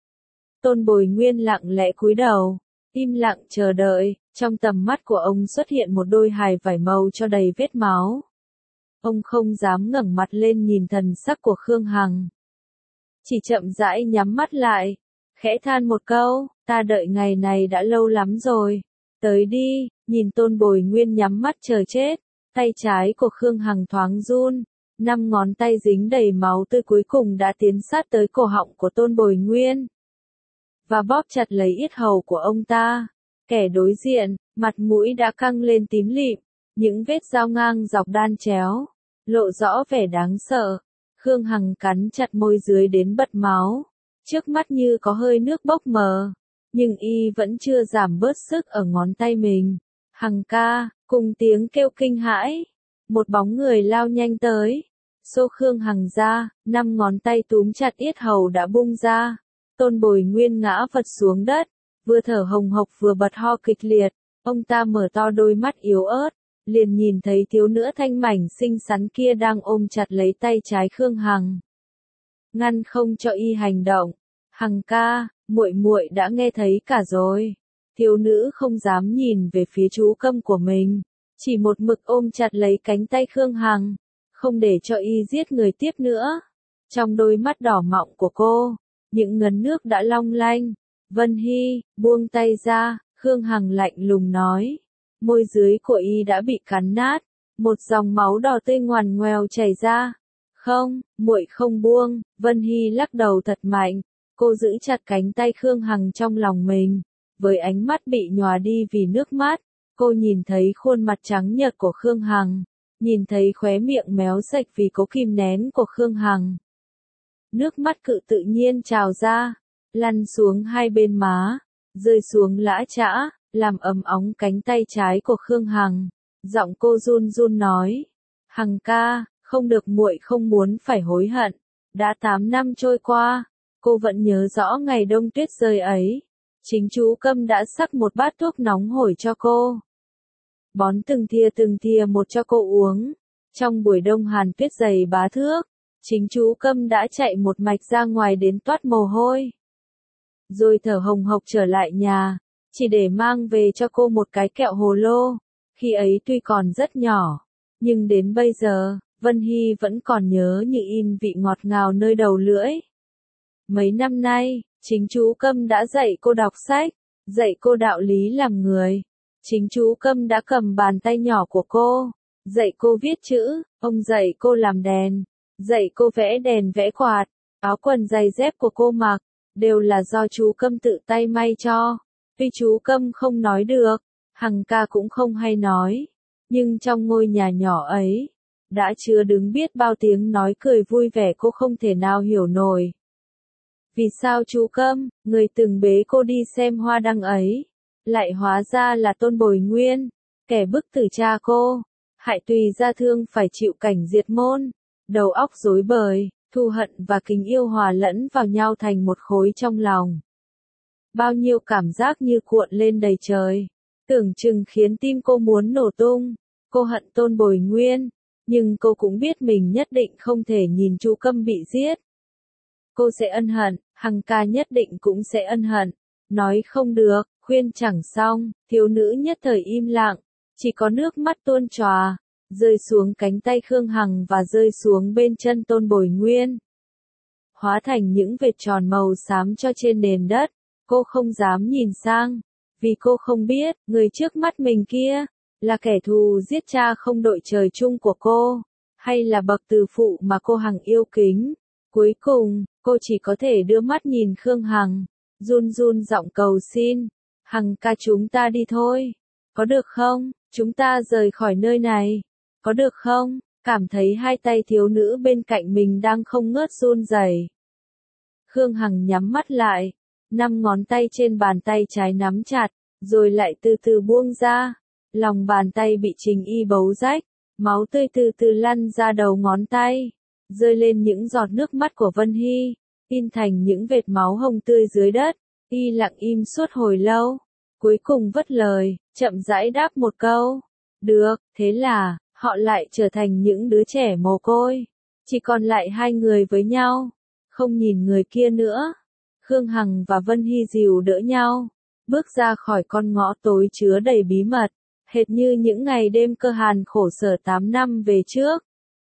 Tôn Bồi Nguyên lặng lẽ cúi đầu, im lặng chờ đợi, trong tầm mắt của ông xuất hiện một đôi hài vải màu cho đầy vết máu. Ông không dám ngẩng mặt lên nhìn thần sắc của Khương Hằng. Chỉ chậm rãi nhắm mắt lại, khẽ than một câu, ta đợi ngày này đã lâu lắm rồi. Tới đi, nhìn Tôn Bồi Nguyên nhắm mắt chờ chết, tay trái của Khương Hằng thoáng run, 5 ngón tay dính đầy máu tươi cuối cùng đã tiến sát tới cổ họng của Tôn Bồi Nguyên. Và bóp chặt lấy yết hầu của ông ta. Kẻ đối diện, mặt mũi đã căng lên tím lịm, những vết dao ngang dọc đan chéo, lộ rõ vẻ đáng sợ. Khương Hằng cắn chặt môi dưới đến bật máu, trước mắt như có hơi nước bốc mờ, nhưng y vẫn chưa giảm bớt sức ở ngón tay mình. Hằng ca, cùng tiếng kêu kinh hãi, một bóng người lao nhanh tới, xô Khương Hằng ra, 5 ngón tay túm chặt yết hầu đã bung ra. Tôn Bồi Nguyên ngã vật xuống đất, vừa thở hồng hộc vừa bật ho kịch liệt. Ông ta mở to đôi mắt yếu ớt, liền nhìn thấy thiếu nữ thanh mảnh xinh xắn kia đang ôm chặt lấy tay trái Khương Hằng, ngăn không cho y hành động. Hằng ca, muội muội đã nghe thấy cả rồi. Thiếu nữ không dám nhìn về phía chú Câm của mình, chỉ một mực ôm chặt lấy cánh tay Khương Hằng, không để cho y giết người tiếp nữa. Trong đôi mắt đỏ mọng của cô, những ngấn nước đã long lanh. Vân Hy, buông tay ra, Khương Hằng lạnh lùng nói. Môi dưới của y đã bị cắn nát, một dòng máu đỏ tươi ngoằn ngoèo chảy ra. Không, muội không buông. Vân Hy lắc đầu thật mạnh, cô giữ chặt cánh tay Khương Hằng trong lòng mình, với ánh mắt bị nhòa đi vì nước mắt. Cô nhìn thấy khuôn mặt trắng nhợt của Khương Hằng, nhìn thấy khóe miệng méo sạch vì cố kìm nén của Khương Hằng. Nước mắt cự tự nhiên trào ra, lăn xuống hai bên má, rơi xuống lã chã, làm ấm óng cánh tay trái của Khương Hằng. Giọng cô run run nói, Hằng ca, không được, muội không muốn phải hối hận. Đã 8 năm trôi qua, cô vẫn nhớ rõ ngày đông tuyết rơi ấy. Chính chú Câm đã sắc một bát thuốc nóng hổi cho cô, bón từng thìa một cho cô uống. Trong buổi đông hàn tuyết dày bá thước, chính chú Câm đã chạy một mạch ra ngoài đến toát mồ hôi, rồi thở hồng hộc trở lại nhà, chỉ để mang về cho cô một cái kẹo hồ lô. Khi ấy tuy còn rất nhỏ, nhưng đến bây giờ, Vân Hy vẫn còn nhớ như in vị ngọt ngào nơi đầu lưỡi. Mấy năm nay, chính chú Câm đã dạy cô đọc sách, dạy cô đạo lý làm người. Chính chú Câm đã cầm bàn tay nhỏ của cô, dạy cô viết chữ, ông dạy cô làm đèn, dạy cô vẽ đèn vẽ quạt, áo quần giày dép của cô mặc, đều là do chú Câm tự tay may cho. Tuy chú Câm không nói được, Hằng ca cũng không hay nói, nhưng trong ngôi nhà nhỏ ấy, đã chứa đứng biết bao tiếng nói cười vui vẻ cô không thể nào hiểu nổi. Vì sao chú Câm, người từng bế cô đi xem hoa đăng ấy, lại hóa ra là Tôn Bồi Nguyên, kẻ bức tử cha cô, hại Tùy Gia Thương phải chịu cảnh diệt môn, đầu óc rối bời, thù hận và tình yêu hòa lẫn vào nhau thành một khối trong lòng. Bao nhiêu cảm giác như cuộn lên đầy trời, tưởng chừng khiến tim cô muốn nổ tung. Cô hận Tôn Bồi Nguyên, nhưng cô cũng biết mình nhất định không thể nhìn chú Câm bị giết. Cô sẽ ân hận, Hằng ca nhất định cũng sẽ ân hận. Nói không được, khuyên chẳng xong, thiếu nữ nhất thời im lặng, chỉ có nước mắt tuôn tròa, rơi xuống cánh tay Khương Hằng và rơi xuống bên chân Tôn Bồi Nguyên. Hóa thành những vệt tròn màu xám cho trên nền đất, cô không dám nhìn sang, vì cô không biết, người trước mắt mình kia, là kẻ thù giết cha không đội trời chung của cô, hay là bậc từ phụ mà cô hằng yêu kính. Cuối cùng, cô chỉ có thể đưa mắt nhìn Khương Hằng, run run giọng cầu xin, Hằng ca chúng ta đi thôi, có được không, chúng ta rời khỏi nơi này, có được không, cảm thấy hai tay thiếu nữ bên cạnh mình đang không ngớt run rẩy. Khương Hằng nhắm mắt lại, 5 ngón tay trên bàn tay trái nắm chặt, rồi lại từ từ buông ra, lòng bàn tay bị Trình Y bấu rách, máu tươi từ từ lăn ra đầu ngón tay, rơi lên những giọt nước mắt của Vân Hy, in thành những vệt máu hồng tươi dưới đất. Y lặng im suốt hồi lâu, cuối cùng vất lời, chậm rãi đáp một câu, được, thế là, họ lại trở thành những đứa trẻ mồ côi, chỉ còn lại hai người với nhau, không nhìn người kia nữa. Khương Hằng và Vân Hy dìu đỡ nhau, bước ra khỏi con ngõ tối chứa đầy bí mật, hệt như những ngày đêm cơ hàn khổ sở 8 năm về trước.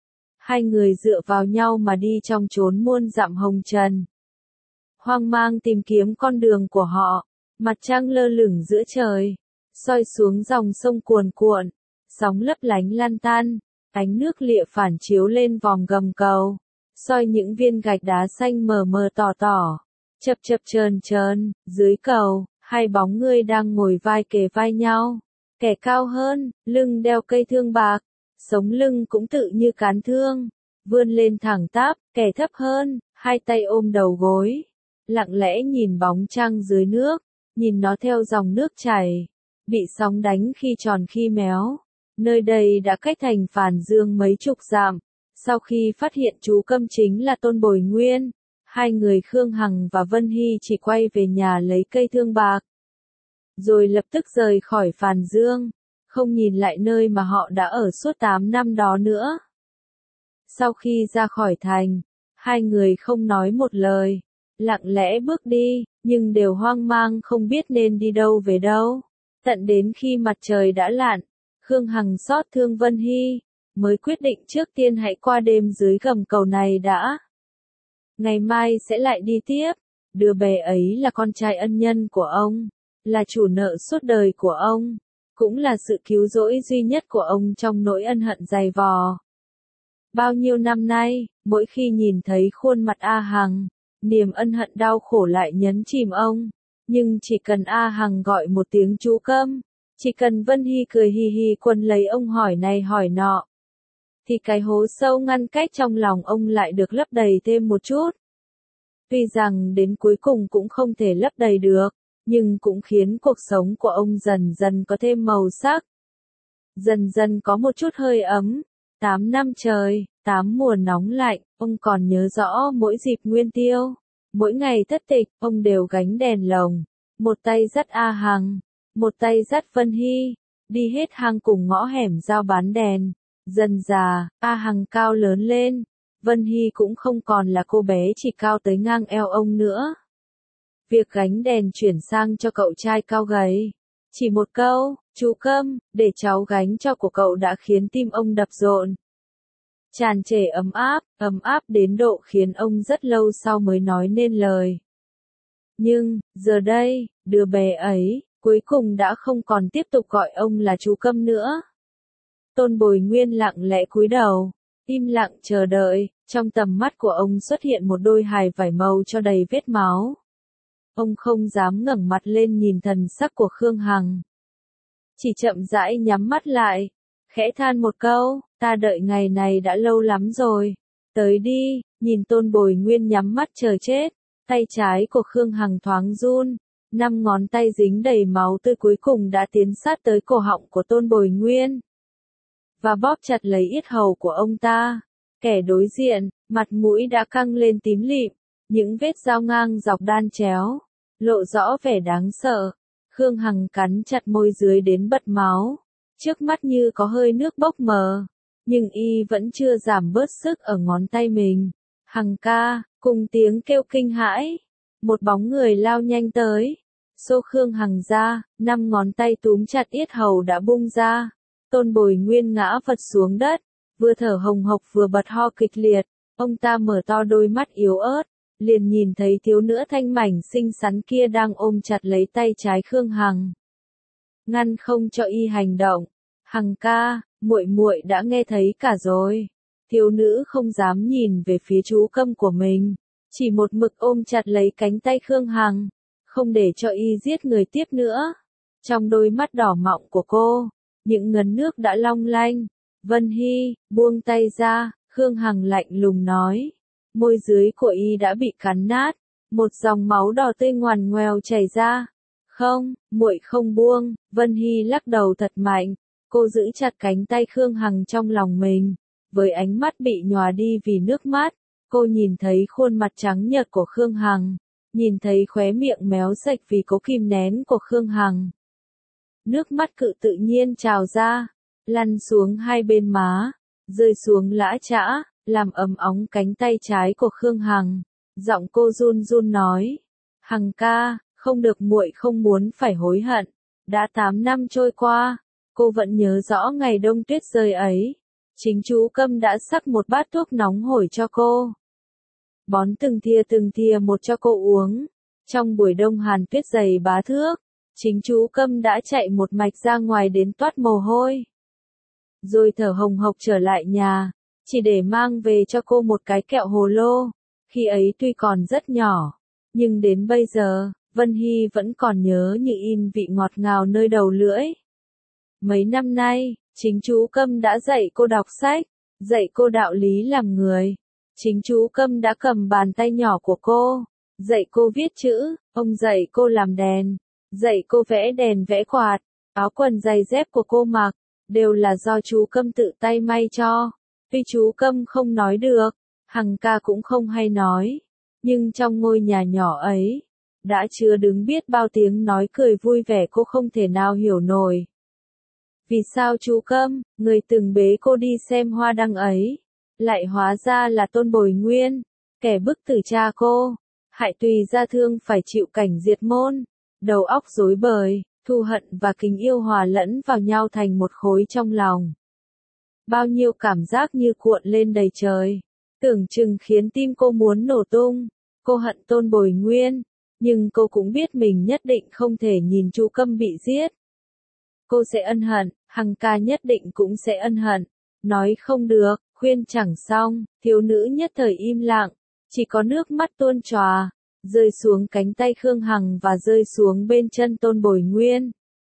Hai người dựa vào nhau mà đi trong chốn muôn dặm hồng trần. Hoang mang tìm kiếm con đường của họ, mặt trăng lơ lửng giữa trời, soi xuống dòng sông cuồn cuộn, sóng lấp lánh lan tan, ánh nước lịa phản chiếu lên vòm gầm cầu, soi những viên gạch đá xanh mờ mờ tỏ tỏ, chập chập chờn chờn, dưới cầu, hai bóng người đang ngồi vai kề vai nhau, kẻ cao hơn, lưng đeo cây thương bạc, sống lưng cũng tự như cán thương, vươn lên thẳng tắp, kẻ thấp hơn, hai tay ôm đầu gối, lặng lẽ nhìn bóng trăng dưới nước, nhìn nó theo dòng nước chảy, bị sóng đánh khi tròn khi méo. Nơi đây đã cách thành Phàn Dương mấy chục dặm. Sau khi phát hiện chú Câm chính là Tôn Bồi Nguyên, hai người Khương Hằng và Vân Hy chỉ quay về nhà lấy cây thương bạc, rồi lập tức rời khỏi Phàn Dương, không nhìn lại nơi mà họ đã ở suốt 8 năm đó nữa. Sau khi ra khỏi thành, hai người không nói một lời, lặng lẽ bước đi, nhưng đều hoang mang không biết nên đi đâu về đâu. Tận đến khi mặt trời đã lặn, Khương Hằng xót thương Vân Hy, mới quyết định trước tiên hãy qua đêm dưới gầm cầu này đã. Ngày mai sẽ lại đi tiếp, đứa bé ấy là con trai ân nhân của ông, là chủ nợ suốt đời của ông, cũng là sự cứu rỗi duy nhất của ông trong nỗi ân hận dày vò. Bao nhiêu năm nay, mỗi khi nhìn thấy khuôn mặt A Hằng, niềm ân hận đau khổ lại nhấn chìm ông, nhưng chỉ cần A Hằng gọi một tiếng chú Câm, chỉ cần Vân Hy cười hì hì quấn lấy ông hỏi này hỏi nọ, thì cái hố sâu ngăn cách trong lòng ông lại được lấp đầy thêm một chút. Tuy rằng đến cuối cùng cũng không thể lấp đầy được, nhưng cũng khiến cuộc sống của ông dần dần có thêm màu sắc. Dần dần có một chút hơi ấm. 8 năm trời, 8 mùa nóng lạnh, ông còn nhớ rõ mỗi dịp nguyên tiêu. Mỗi ngày thất tịch, ông đều gánh đèn lồng. Một tay dắt A Hằng, một tay dắt Vân Hy, đi hết hang cùng ngõ hẻm giao bán đèn. Dần dà, A Hằng cao lớn lên, Vân Hy cũng không còn là cô bé chỉ cao tới ngang eo ông nữa. Việc gánh đèn chuyển sang cho cậu trai cao gầy. Chỉ một câu, chú Câm, để cháu gánh cho của cậu đã khiến tim ông đập rộn. Tràn trề ấm áp đến độ khiến ông rất lâu sau mới nói nên lời. Nhưng, giờ đây, đứa bé ấy, cuối cùng đã không còn tiếp tục gọi ông là chú Câm nữa. Tôn Bồi Nguyên lặng lẽ cúi đầu, im lặng chờ đợi, trong tầm mắt của ông xuất hiện một đôi hài vải màu cho đầy vết máu. ông không dám ngẩng mặt lên nhìn thần sắc của Khương Hằng. Chỉ chậm rãi nhắm mắt lại, khẽ than một câu, ta đợi ngày này đã lâu lắm rồi. Tới đi, nhìn Tôn Bồi Nguyên nhắm mắt chờ chết, tay trái của Khương Hằng thoáng run, 5 ngón tay dính đầy máu tươi cuối cùng đã tiến sát tới cổ họng của Tôn Bồi Nguyên. Và bóp chặt lấy yết hầu của ông ta. Kẻ đối diện, mặt mũi đã căng lên tím lịm, những vết dao ngang dọc đan chéo, lộ rõ vẻ đáng sợ. Khương Hằng cắn chặt môi dưới đến bật máu, trước mắt như có hơi nước bốc mờ, nhưng y vẫn chưa giảm bớt sức ở ngón tay mình. Hằng ca, cùng tiếng kêu kinh hãi, một bóng người lao nhanh tới, xô Khương Hằng ra, 5 ngón tay túm chặt yết hầu đã bung ra. Tôn Bồi Nguyên ngã vật xuống đất, vừa thở hồng hộc vừa bật ho kịch liệt, ông ta mở to đôi mắt yếu ớt, liền nhìn thấy thiếu nữ thanh mảnh xinh xắn kia đang ôm chặt lấy tay trái Khương Hằng, ngăn không cho y hành động. Hằng ca, muội đã nghe thấy cả rồi. Thiếu nữ không dám nhìn về phía chú Câm của mình, chỉ một mực ôm chặt lấy cánh tay Khương Hằng, không để cho y giết người tiếp nữa. Trong đôi mắt đỏ mọng của cô, những ngấn nước đã long lanh. Vân Hy, buông tay ra, Khương Hằng lạnh lùng nói. Môi dưới của y đã bị cắn nát, một dòng máu đỏ tươi ngoằn ngoèo chảy ra. Không, muội không buông. Vân Hy lắc đầu thật mạnh, cô giữ chặt cánh tay Khương Hằng trong lòng mình, với ánh mắt bị nhòa đi vì nước mắt. Cô nhìn thấy khuôn mặt trắng nhợt của Khương Hằng, nhìn thấy khóe miệng méo sạch vì cố kìm nén của Khương Hằng. Nước mắt cự tự nhiên trào ra, lăn xuống hai bên má, rơi xuống lã chã, làm ấm óng cánh tay trái của Khương Hằng. Giọng cô run run nói, Hằng ca, không được, muội không muốn phải hối hận. Đã 8 năm trôi qua, cô vẫn nhớ rõ ngày đông tuyết rơi ấy. Chính chú Câm đã sắc một bát thuốc nóng hổi cho cô, bón từng thìa một cho cô uống. Trong buổi đông hàn tuyết dày bá thước, chính chú Câm đã chạy một mạch ra ngoài đến toát mồ hôi, rồi thở hồng hộc trở lại nhà, chỉ để mang về cho cô một cái kẹo hồ lô. Khi ấy tuy còn rất nhỏ, nhưng đến bây giờ, Vân Hy vẫn còn nhớ như in vị ngọt ngào nơi đầu lưỡi. Mấy năm nay, chính chú Câm đã dạy cô đọc sách, dạy cô đạo lý làm người. Chính chú Câm đã cầm bàn tay nhỏ của cô, dạy cô viết chữ, ông dạy cô làm đèn, dạy cô vẽ đèn vẽ quạt, áo quần giày dép của cô mặc, đều là do chú Câm tự tay may cho. Tuy chú Câm không nói được, Hằng ca cũng không hay nói, nhưng trong ngôi nhà nhỏ ấy, đã chứa đứng biết bao tiếng nói cười vui vẻ cô không thể nào hiểu nổi. Vì sao chú Câm, người từng bế cô đi xem hoa đăng ấy, lại hóa ra là Tôn Bồi Nguyên, kẻ bức tử cha cô, hại Tùy Gia Thương phải chịu cảnh diệt môn, đầu óc rối bời, thù hận và tình yêu hòa lẫn vào nhau thành một khối trong lòng. Bao nhiêu cảm giác như cuộn lên đầy trời, tưởng chừng khiến tim cô muốn nổ tung. Cô hận Tôn Bồi Nguyên, nhưng cô cũng biết mình nhất định không thể nhìn chú Câm bị giết. Cô sẽ ân hận, Hằng ca nhất định cũng sẽ ân hận. Nói không được, khuyên chẳng xong, thiếu nữ nhất thời im lặng, chỉ có nước mắt tuôn tròa, rơi xuống cánh tay Khương Hằng và rơi xuống bên chân Tôn Bồi Nguyên,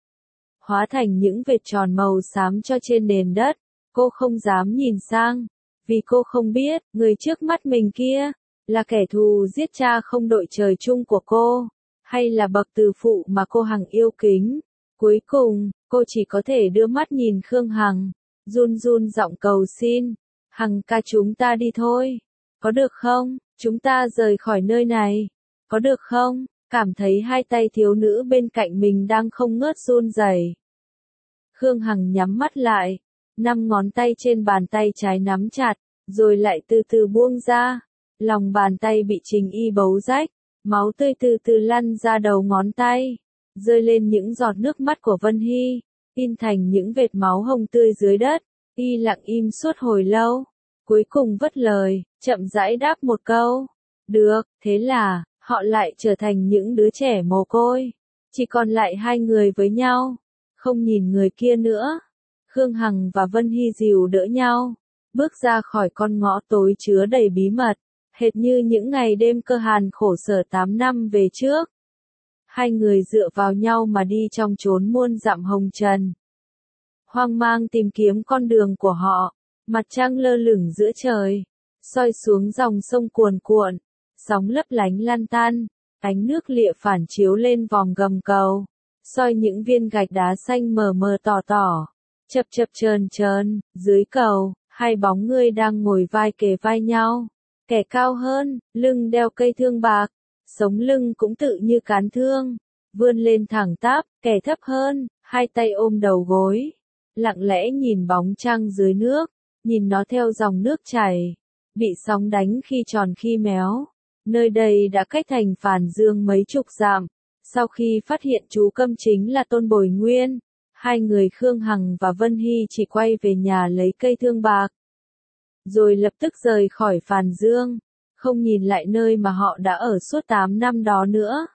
hóa thành những vệt tròn màu xám cho trên nền đất. Cô không dám nhìn sang, vì cô không biết, người trước mắt mình kia, là kẻ thù giết cha không đội trời chung của cô, hay là bậc từ phụ mà cô hằng yêu kính. Cuối cùng, cô chỉ có thể đưa mắt nhìn Khương Hằng, run run giọng cầu xin, Hằng ca chúng ta đi thôi, có được không, chúng ta rời khỏi nơi này, có được không, cảm thấy hai tay thiếu nữ bên cạnh mình đang không ngớt run rẩy. Khương Hằng nhắm mắt lại, 5 ngón tay trên bàn tay trái nắm chặt, rồi lại từ từ buông ra, lòng bàn tay bị Trình Y bấu rách, máu tươi từ từ lăn ra đầu ngón tay, rơi lên những giọt nước mắt của Vân Hy, in thành những vệt máu hồng tươi dưới đất. Y lặng im suốt hồi lâu, cuối cùng vất lời, chậm rãi đáp một câu, được. Thế là, họ lại trở thành những đứa trẻ mồ côi, chỉ còn lại hai người với nhau, không nhìn người kia nữa. Khương Hằng và Vân Hy dìu đỡ nhau, bước ra khỏi con ngõ tối chứa đầy bí mật, hệt như những ngày đêm cơ hàn khổ sở 8 năm về trước. Hai người dựa vào nhau mà đi trong chốn muôn dặm hồng trần. Hoang mang tìm kiếm con đường của họ, mặt trăng lơ lửng giữa trời, soi xuống dòng sông cuồn cuộn, sóng lấp lánh lăn tăn, ánh nước lịa phản chiếu lên vòm gầm cầu, soi những viên gạch đá xanh mờ mờ tỏ tỏ, chập chập chờn chờn, dưới cầu, hai bóng người đang ngồi vai kề vai nhau, kẻ cao hơn, lưng đeo cây thương bạc, sống lưng cũng tự như cán thương, vươn lên thẳng tắp, kẻ thấp hơn, hai tay ôm đầu gối, lặng lẽ nhìn bóng trăng dưới nước, nhìn nó theo dòng nước chảy, bị sóng đánh khi tròn khi méo. Nơi đây đã cách thành Phàn Dương mấy chục dặm. Sau khi phát hiện chú Câm chính là Tôn Bồi Nguyên, hai người Khương Hằng và Vân Hy chỉ quay về nhà lấy cây thương bạc, rồi lập tức rời khỏi Phàn Dương, không nhìn lại nơi mà họ đã ở suốt 8 năm đó nữa.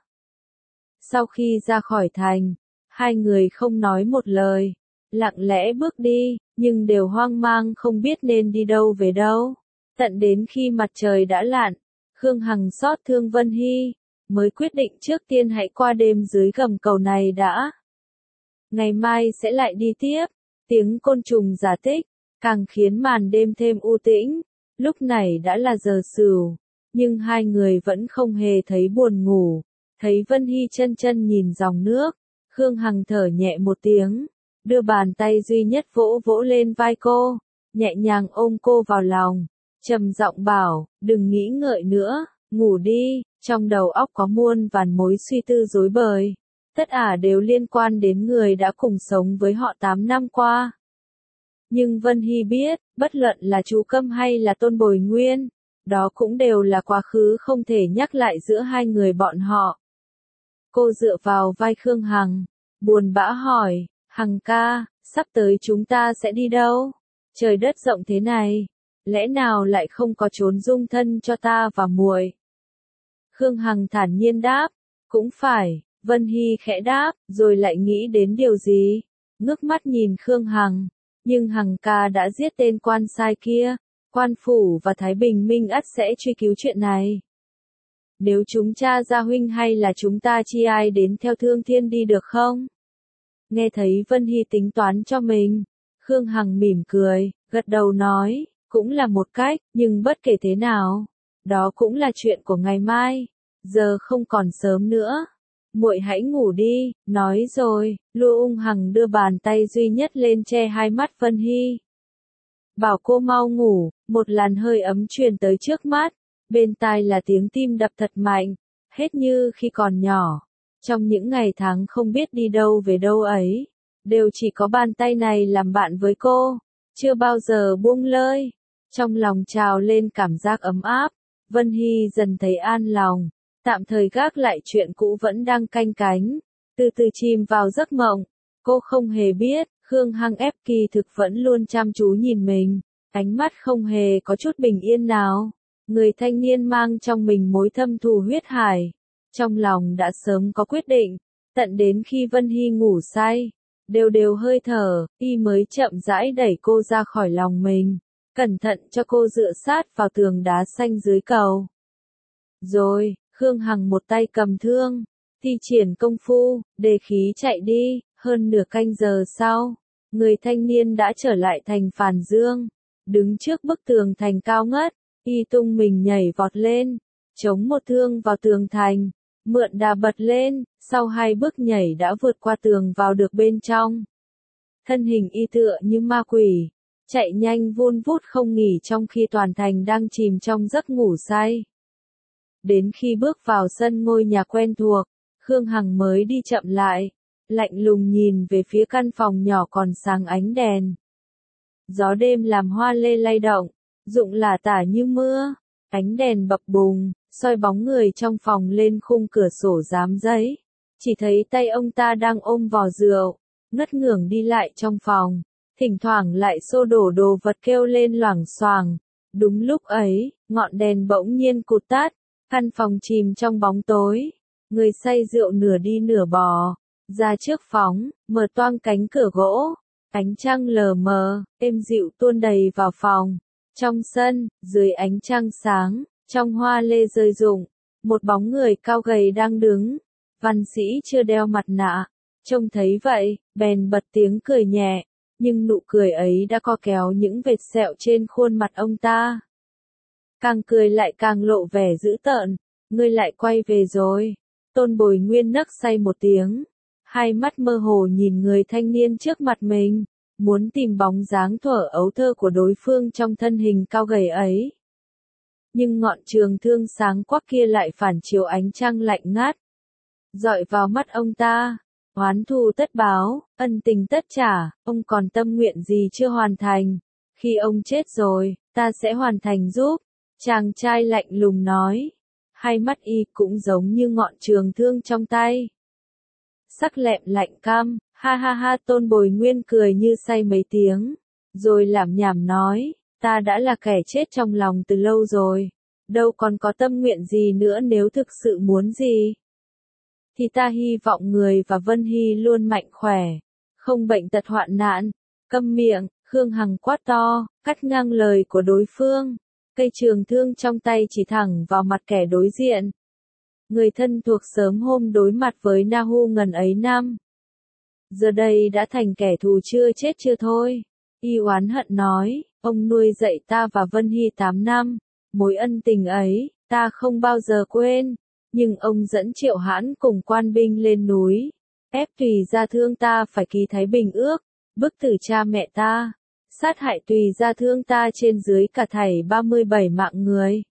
Sau khi ra khỏi thành, hai người không nói một lời, lặng lẽ bước đi, nhưng đều hoang mang không biết nên đi đâu về đâu. Tận đến khi mặt trời đã lặn, Khương Hằng xót thương Vân Hy, mới quyết định trước tiên hãy qua đêm dưới gầm cầu này đã. Ngày mai sẽ lại đi tiếp, tiếng côn trùng rả tích, càng khiến màn đêm thêm u tĩnh. Lúc này đã là giờ sửu, nhưng hai người vẫn không hề thấy buồn ngủ. Thấy Vân Hy chân chân nhìn dòng nước, Khương Hằng thở nhẹ một tiếng, đưa bàn tay duy nhất vỗ vỗ lên vai cô, nhẹ nhàng ôm cô vào lòng, trầm giọng bảo, đừng nghĩ ngợi nữa, ngủ đi. Trong đầu óc có muôn vàn mối suy tư rối bời, tất cả đều liên quan đến người đã cùng sống với họ 8 năm qua. Nhưng Vân Hy biết, bất luận là chú Câm hay là Tôn Bồi Nguyên, đó cũng đều là quá khứ không thể nhắc lại giữa hai người bọn họ. Cô dựa vào vai Khương Hằng, buồn bã hỏi, Hằng ca, sắp tới chúng ta sẽ đi đâu? Trời đất rộng thế này, lẽ nào lại không có chốn dung thân cho ta và muội? Khương Hằng thản nhiên đáp, cũng phải. Vân Hy khẽ đáp, rồi lại nghĩ đến điều gì, ngước mắt nhìn Khương Hằng, nhưng Hằng ca đã giết tên quan sai kia, quan phủ và Thái Bình Minh ắt sẽ truy cứu chuyện này. Nếu chúng tra ra huynh hay là chúng ta chi ai đến theo Thương Thiên đi được không? Nghe thấy Vân Hy tính toán cho mình, Khương Hằng mỉm cười, gật đầu nói, cũng là một cách, nhưng bất kể thế nào, đó cũng là chuyện của ngày mai, giờ không còn sớm nữa. Muội hãy ngủ đi, nói rồi, Lưu Ung Hằng đưa bàn tay duy nhất lên che hai mắt Vân Hy. Bảo cô mau ngủ, một làn hơi ấm truyền tới trước mắt, bên tai là tiếng tim đập thật mạnh, hết như khi còn nhỏ. Trong những ngày tháng không biết đi đâu về đâu ấy, đều chỉ có bàn tay này làm bạn với cô, chưa bao giờ buông lơi. Trong lòng trào lên cảm giác ấm áp, Vân Hy dần thấy an lòng. Tạm thời gác lại chuyện cũ vẫn đang canh cánh, từ từ chìm vào giấc mộng. Cô không hề biết, Khương Hằng ép kỳ thực vẫn luôn chăm chú nhìn mình, ánh mắt không hề có chút bình yên nào. Người thanh niên mang trong mình mối thâm thù huyết hải, trong lòng đã sớm có quyết định, tận đến khi Vân Hy ngủ say, đều đều hơi thở, y mới chậm rãi đẩy cô ra khỏi lòng mình, cẩn thận cho cô dựa sát vào tường đá xanh dưới cầu. Rồi, Khương Hằng một tay cầm thương, thi triển công phu, đề khí chạy đi. Hơn nửa canh giờ sau, người thanh niên đã trở lại thành Phàn Dương, đứng trước bức tường thành cao ngất, y tung mình nhảy vọt lên, chống một thương vào tường thành, mượn đà bật lên, sau 2 bước nhảy đã vượt qua tường vào được bên trong. Thân hình y tựa như ma quỷ, chạy nhanh vun vút không nghỉ trong khi toàn thành đang chìm trong giấc ngủ say. Đến khi bước vào sân ngôi nhà quen thuộc, Khương Hằng mới đi chậm lại, lạnh lùng nhìn về phía căn phòng nhỏ còn sáng ánh đèn. Gió đêm làm hoa lê lay động, rụng lả tả như mưa, ánh đèn bập bùng, soi bóng người trong phòng lên khung cửa sổ rám giấy. Chỉ thấy tay ông ta đang ôm vò rượu, ngất ngưởng đi lại trong phòng, thỉnh thoảng lại xô đổ đồ vật kêu lên loảng xoảng. Đúng lúc ấy, ngọn đèn bỗng nhiên cụt tắt, căn phòng chìm trong bóng tối. Người say rượu nửa đi nửa bò, ra trước phóng, mở toang cánh cửa gỗ, ánh trăng lờ mờ, êm dịu tuôn đầy vào phòng. Trong sân, dưới ánh trăng sáng, trong hoa lê rơi rụng, một bóng người cao gầy đang đứng, Văn Sĩ chưa đeo mặt nạ, trông thấy vậy, bèn bật tiếng cười nhẹ, nhưng nụ cười ấy đã co kéo những vệt sẹo trên khuôn mặt ông ta. Càng cười lại càng lộ vẻ dữ tợn, ngươi lại quay về rồi. Tôn Bồi Nguyên nấc say một tiếng, hai mắt mơ hồ nhìn người thanh niên trước mặt mình, muốn tìm bóng dáng thuở ấu thơ của đối phương trong thân hình cao gầy ấy. Nhưng ngọn trường thương sáng quắc kia lại phản chiếu ánh trăng lạnh ngắt, dọi vào mắt ông ta. Oán thù tất báo, ân tình tất trả, ông còn tâm nguyện gì chưa hoàn thành? Khi ông chết rồi, ta sẽ hoàn thành giúp. Chàng trai lạnh lùng nói. Hai mắt y cũng giống như ngọn trường thương trong tay. Sắc lẹm lạnh căm, ha ha ha. Tôn Bồi Nguyên cười như say mấy tiếng, rồi lảm nhảm nói, ta đã là kẻ chết trong lòng từ lâu rồi, đâu còn có tâm nguyện gì nữa. Nếu thực sự muốn gì, thì ta hy vọng người và Vân Hy luôn mạnh khỏe, không bệnh tật hoạn nạn. Câm miệng, Khương Hằng quát to, cắt ngang lời của đối phương. Cây trường thương trong tay chỉ thẳng vào mặt kẻ đối diện. Người thân thuộc sớm hôm đối mặt với Na Hu ngần ấy năm, giờ đây đã thành kẻ thù chưa chết chưa thôi. Y oán hận nói, ông nuôi dạy ta và Vân Hy 8 năm, mối ân tình ấy, ta không bao giờ quên. Nhưng ông dẫn Triệu Hãn cùng quan binh lên núi, ép Tùy Gia Thương ta phải ký Thái Bình ước, bức tử cha mẹ ta, sát hại Tùy Gia Thương ta trên dưới cả thảy 37 mạng người.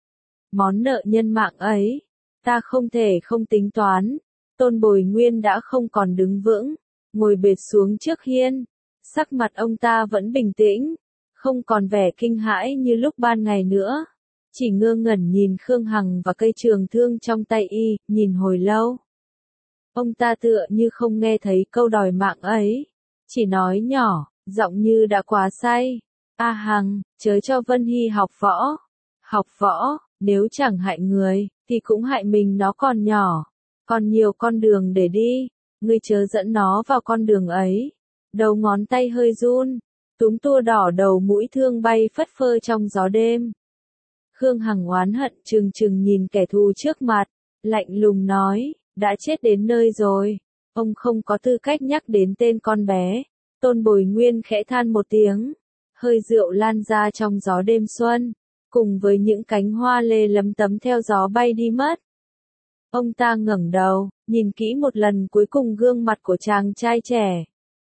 Món nợ nhân mạng ấy, ta không thể không tính toán. Tôn Bồi Nguyên đã không còn đứng vững, ngồi bệt xuống trước hiên, sắc mặt ông ta vẫn bình tĩnh, không còn vẻ kinh hãi như lúc ban ngày nữa. Chỉ ngơ ngẩn nhìn Khương Hằng và cây trường thương trong tay y, nhìn hồi lâu. Ông ta tựa như không nghe thấy câu đòi mạng ấy, chỉ nói nhỏ, giọng như đã quá say. A Hằng, chớ cho Vân Hy học võ. Học võ, nếu chẳng hại người, thì cũng hại mình. Nó còn nhỏ, còn nhiều con đường để đi, ngươi chớ dẫn nó vào con đường ấy. Đầu ngón tay hơi run, túm tua đỏ đầu mũi thương bay phất phơ trong gió đêm. Khương Hằng oán hận trừng trừng nhìn kẻ thù trước mặt, lạnh lùng nói, đã chết đến nơi rồi, ông không có tư cách nhắc đến tên con bé. Tôn Bồi Nguyên khẽ than một tiếng, hơi rượu lan ra trong gió đêm xuân, cùng với những cánh hoa lê lấm tấm theo gió bay đi mất. Ông ta ngẩng đầu, nhìn kỹ một lần cuối cùng gương mặt của chàng trai trẻ,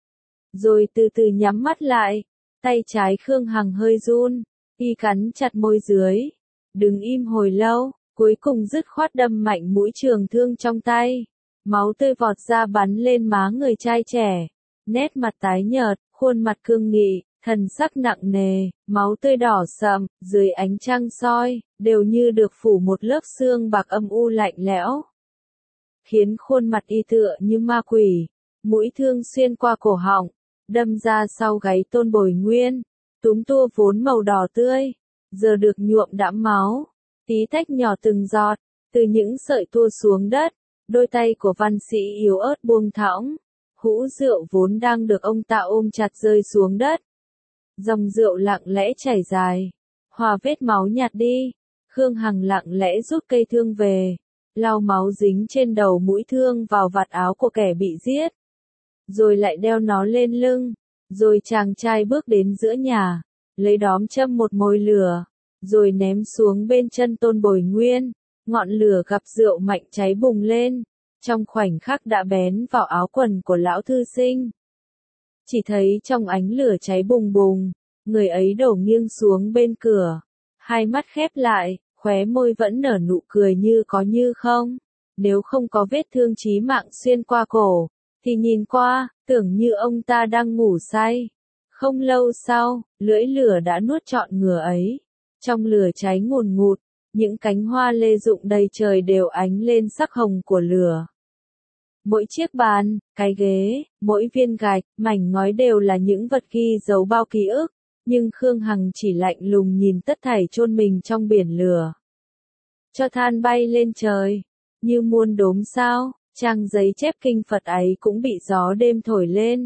rồi từ từ nhắm mắt lại. Tay trái Khương Hằng hơi run, y cắn chặt môi dưới, đứng im hồi lâu, cuối cùng dứt khoát đâm mạnh mũi trường thương trong tay. Máu tươi vọt ra bắn lên má người trai trẻ, nét mặt tái nhợt, khuôn mặt cương nghị, thần sắc nặng nề, máu tươi đỏ sậm, dưới ánh trăng soi, đều như được phủ một lớp xương bạc âm u lạnh lẽo, khiến khuôn mặt y tựa như ma quỷ. Mũi thương xuyên qua cổ họng, đâm ra sau gáy Tôn Bồi Nguyên, túm tua vốn màu đỏ tươi, giờ được nhuộm đẫm máu, tí tách nhỏ từng giọt, từ những sợi tua xuống đất. Đôi tay của Văn Sĩ yếu ớt buông thõng, hũ rượu vốn đang được ông ta ôm chặt rơi xuống đất. Dòng rượu lặng lẽ chảy dài, hòa vết máu nhạt đi. Khương Hằng lặng lẽ rút cây thương về, lau máu dính trên đầu mũi thương vào vạt áo của kẻ bị giết, rồi lại đeo nó lên lưng. Rồi chàng trai bước đến giữa nhà, lấy đóm châm một mồi lửa, rồi ném xuống bên chân Tôn Bồi Nguyên. Ngọn lửa gặp rượu mạnh cháy bùng lên, trong khoảnh khắc đã bén vào áo quần của lão thư sinh. Chỉ thấy trong ánh lửa cháy bùng bùng, người ấy đổ nghiêng xuống bên cửa, hai mắt khép lại, khóe môi vẫn nở nụ cười như có như không. Nếu không có vết thương chí mạng xuyên qua cổ, thì nhìn qua, tưởng như ông ta đang ngủ say. Không lâu sau, lưỡi lửa đã nuốt trọn người ấy. Trong lửa cháy ngùn ngụt, những cánh hoa lê rụng đầy trời đều ánh lên sắc hồng của lửa. Mỗi chiếc bàn, cái ghế, mỗi viên gạch, mảnh ngói đều là những vật ghi dấu bao ký ức, nhưng Khương Hằng chỉ lạnh lùng nhìn tất thảy chôn mình trong biển lửa. Cho than bay lên trời, như muôn đốm sao, trang giấy chép kinh Phật ấy cũng bị gió đêm thổi lên,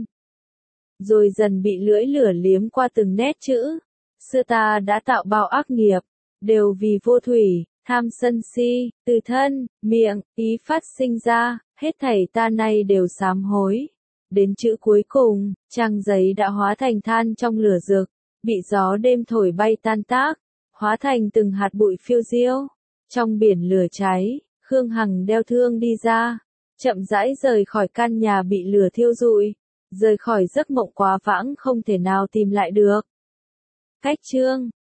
rồi dần bị lưỡi lửa liếm qua từng nét chữ. Xưa ta đã tạo bao ác nghiệp, đều vì vô thủy, tham sân si, từ thân, miệng, ý phát sinh ra, hết thảy ta nay đều sám hối. Đến chữ cuối cùng, trang giấy đã hóa thành than trong lửa rực, bị gió đêm thổi bay tan tác, hóa thành từng hạt bụi phiêu diêu. Trong biển lửa cháy, Khương Hằng đeo thương đi ra, chậm rãi rời khỏi căn nhà bị lửa thiêu rụi, rời khỏi giấc mộng quá vãng không thể nào tìm lại được. Cách chương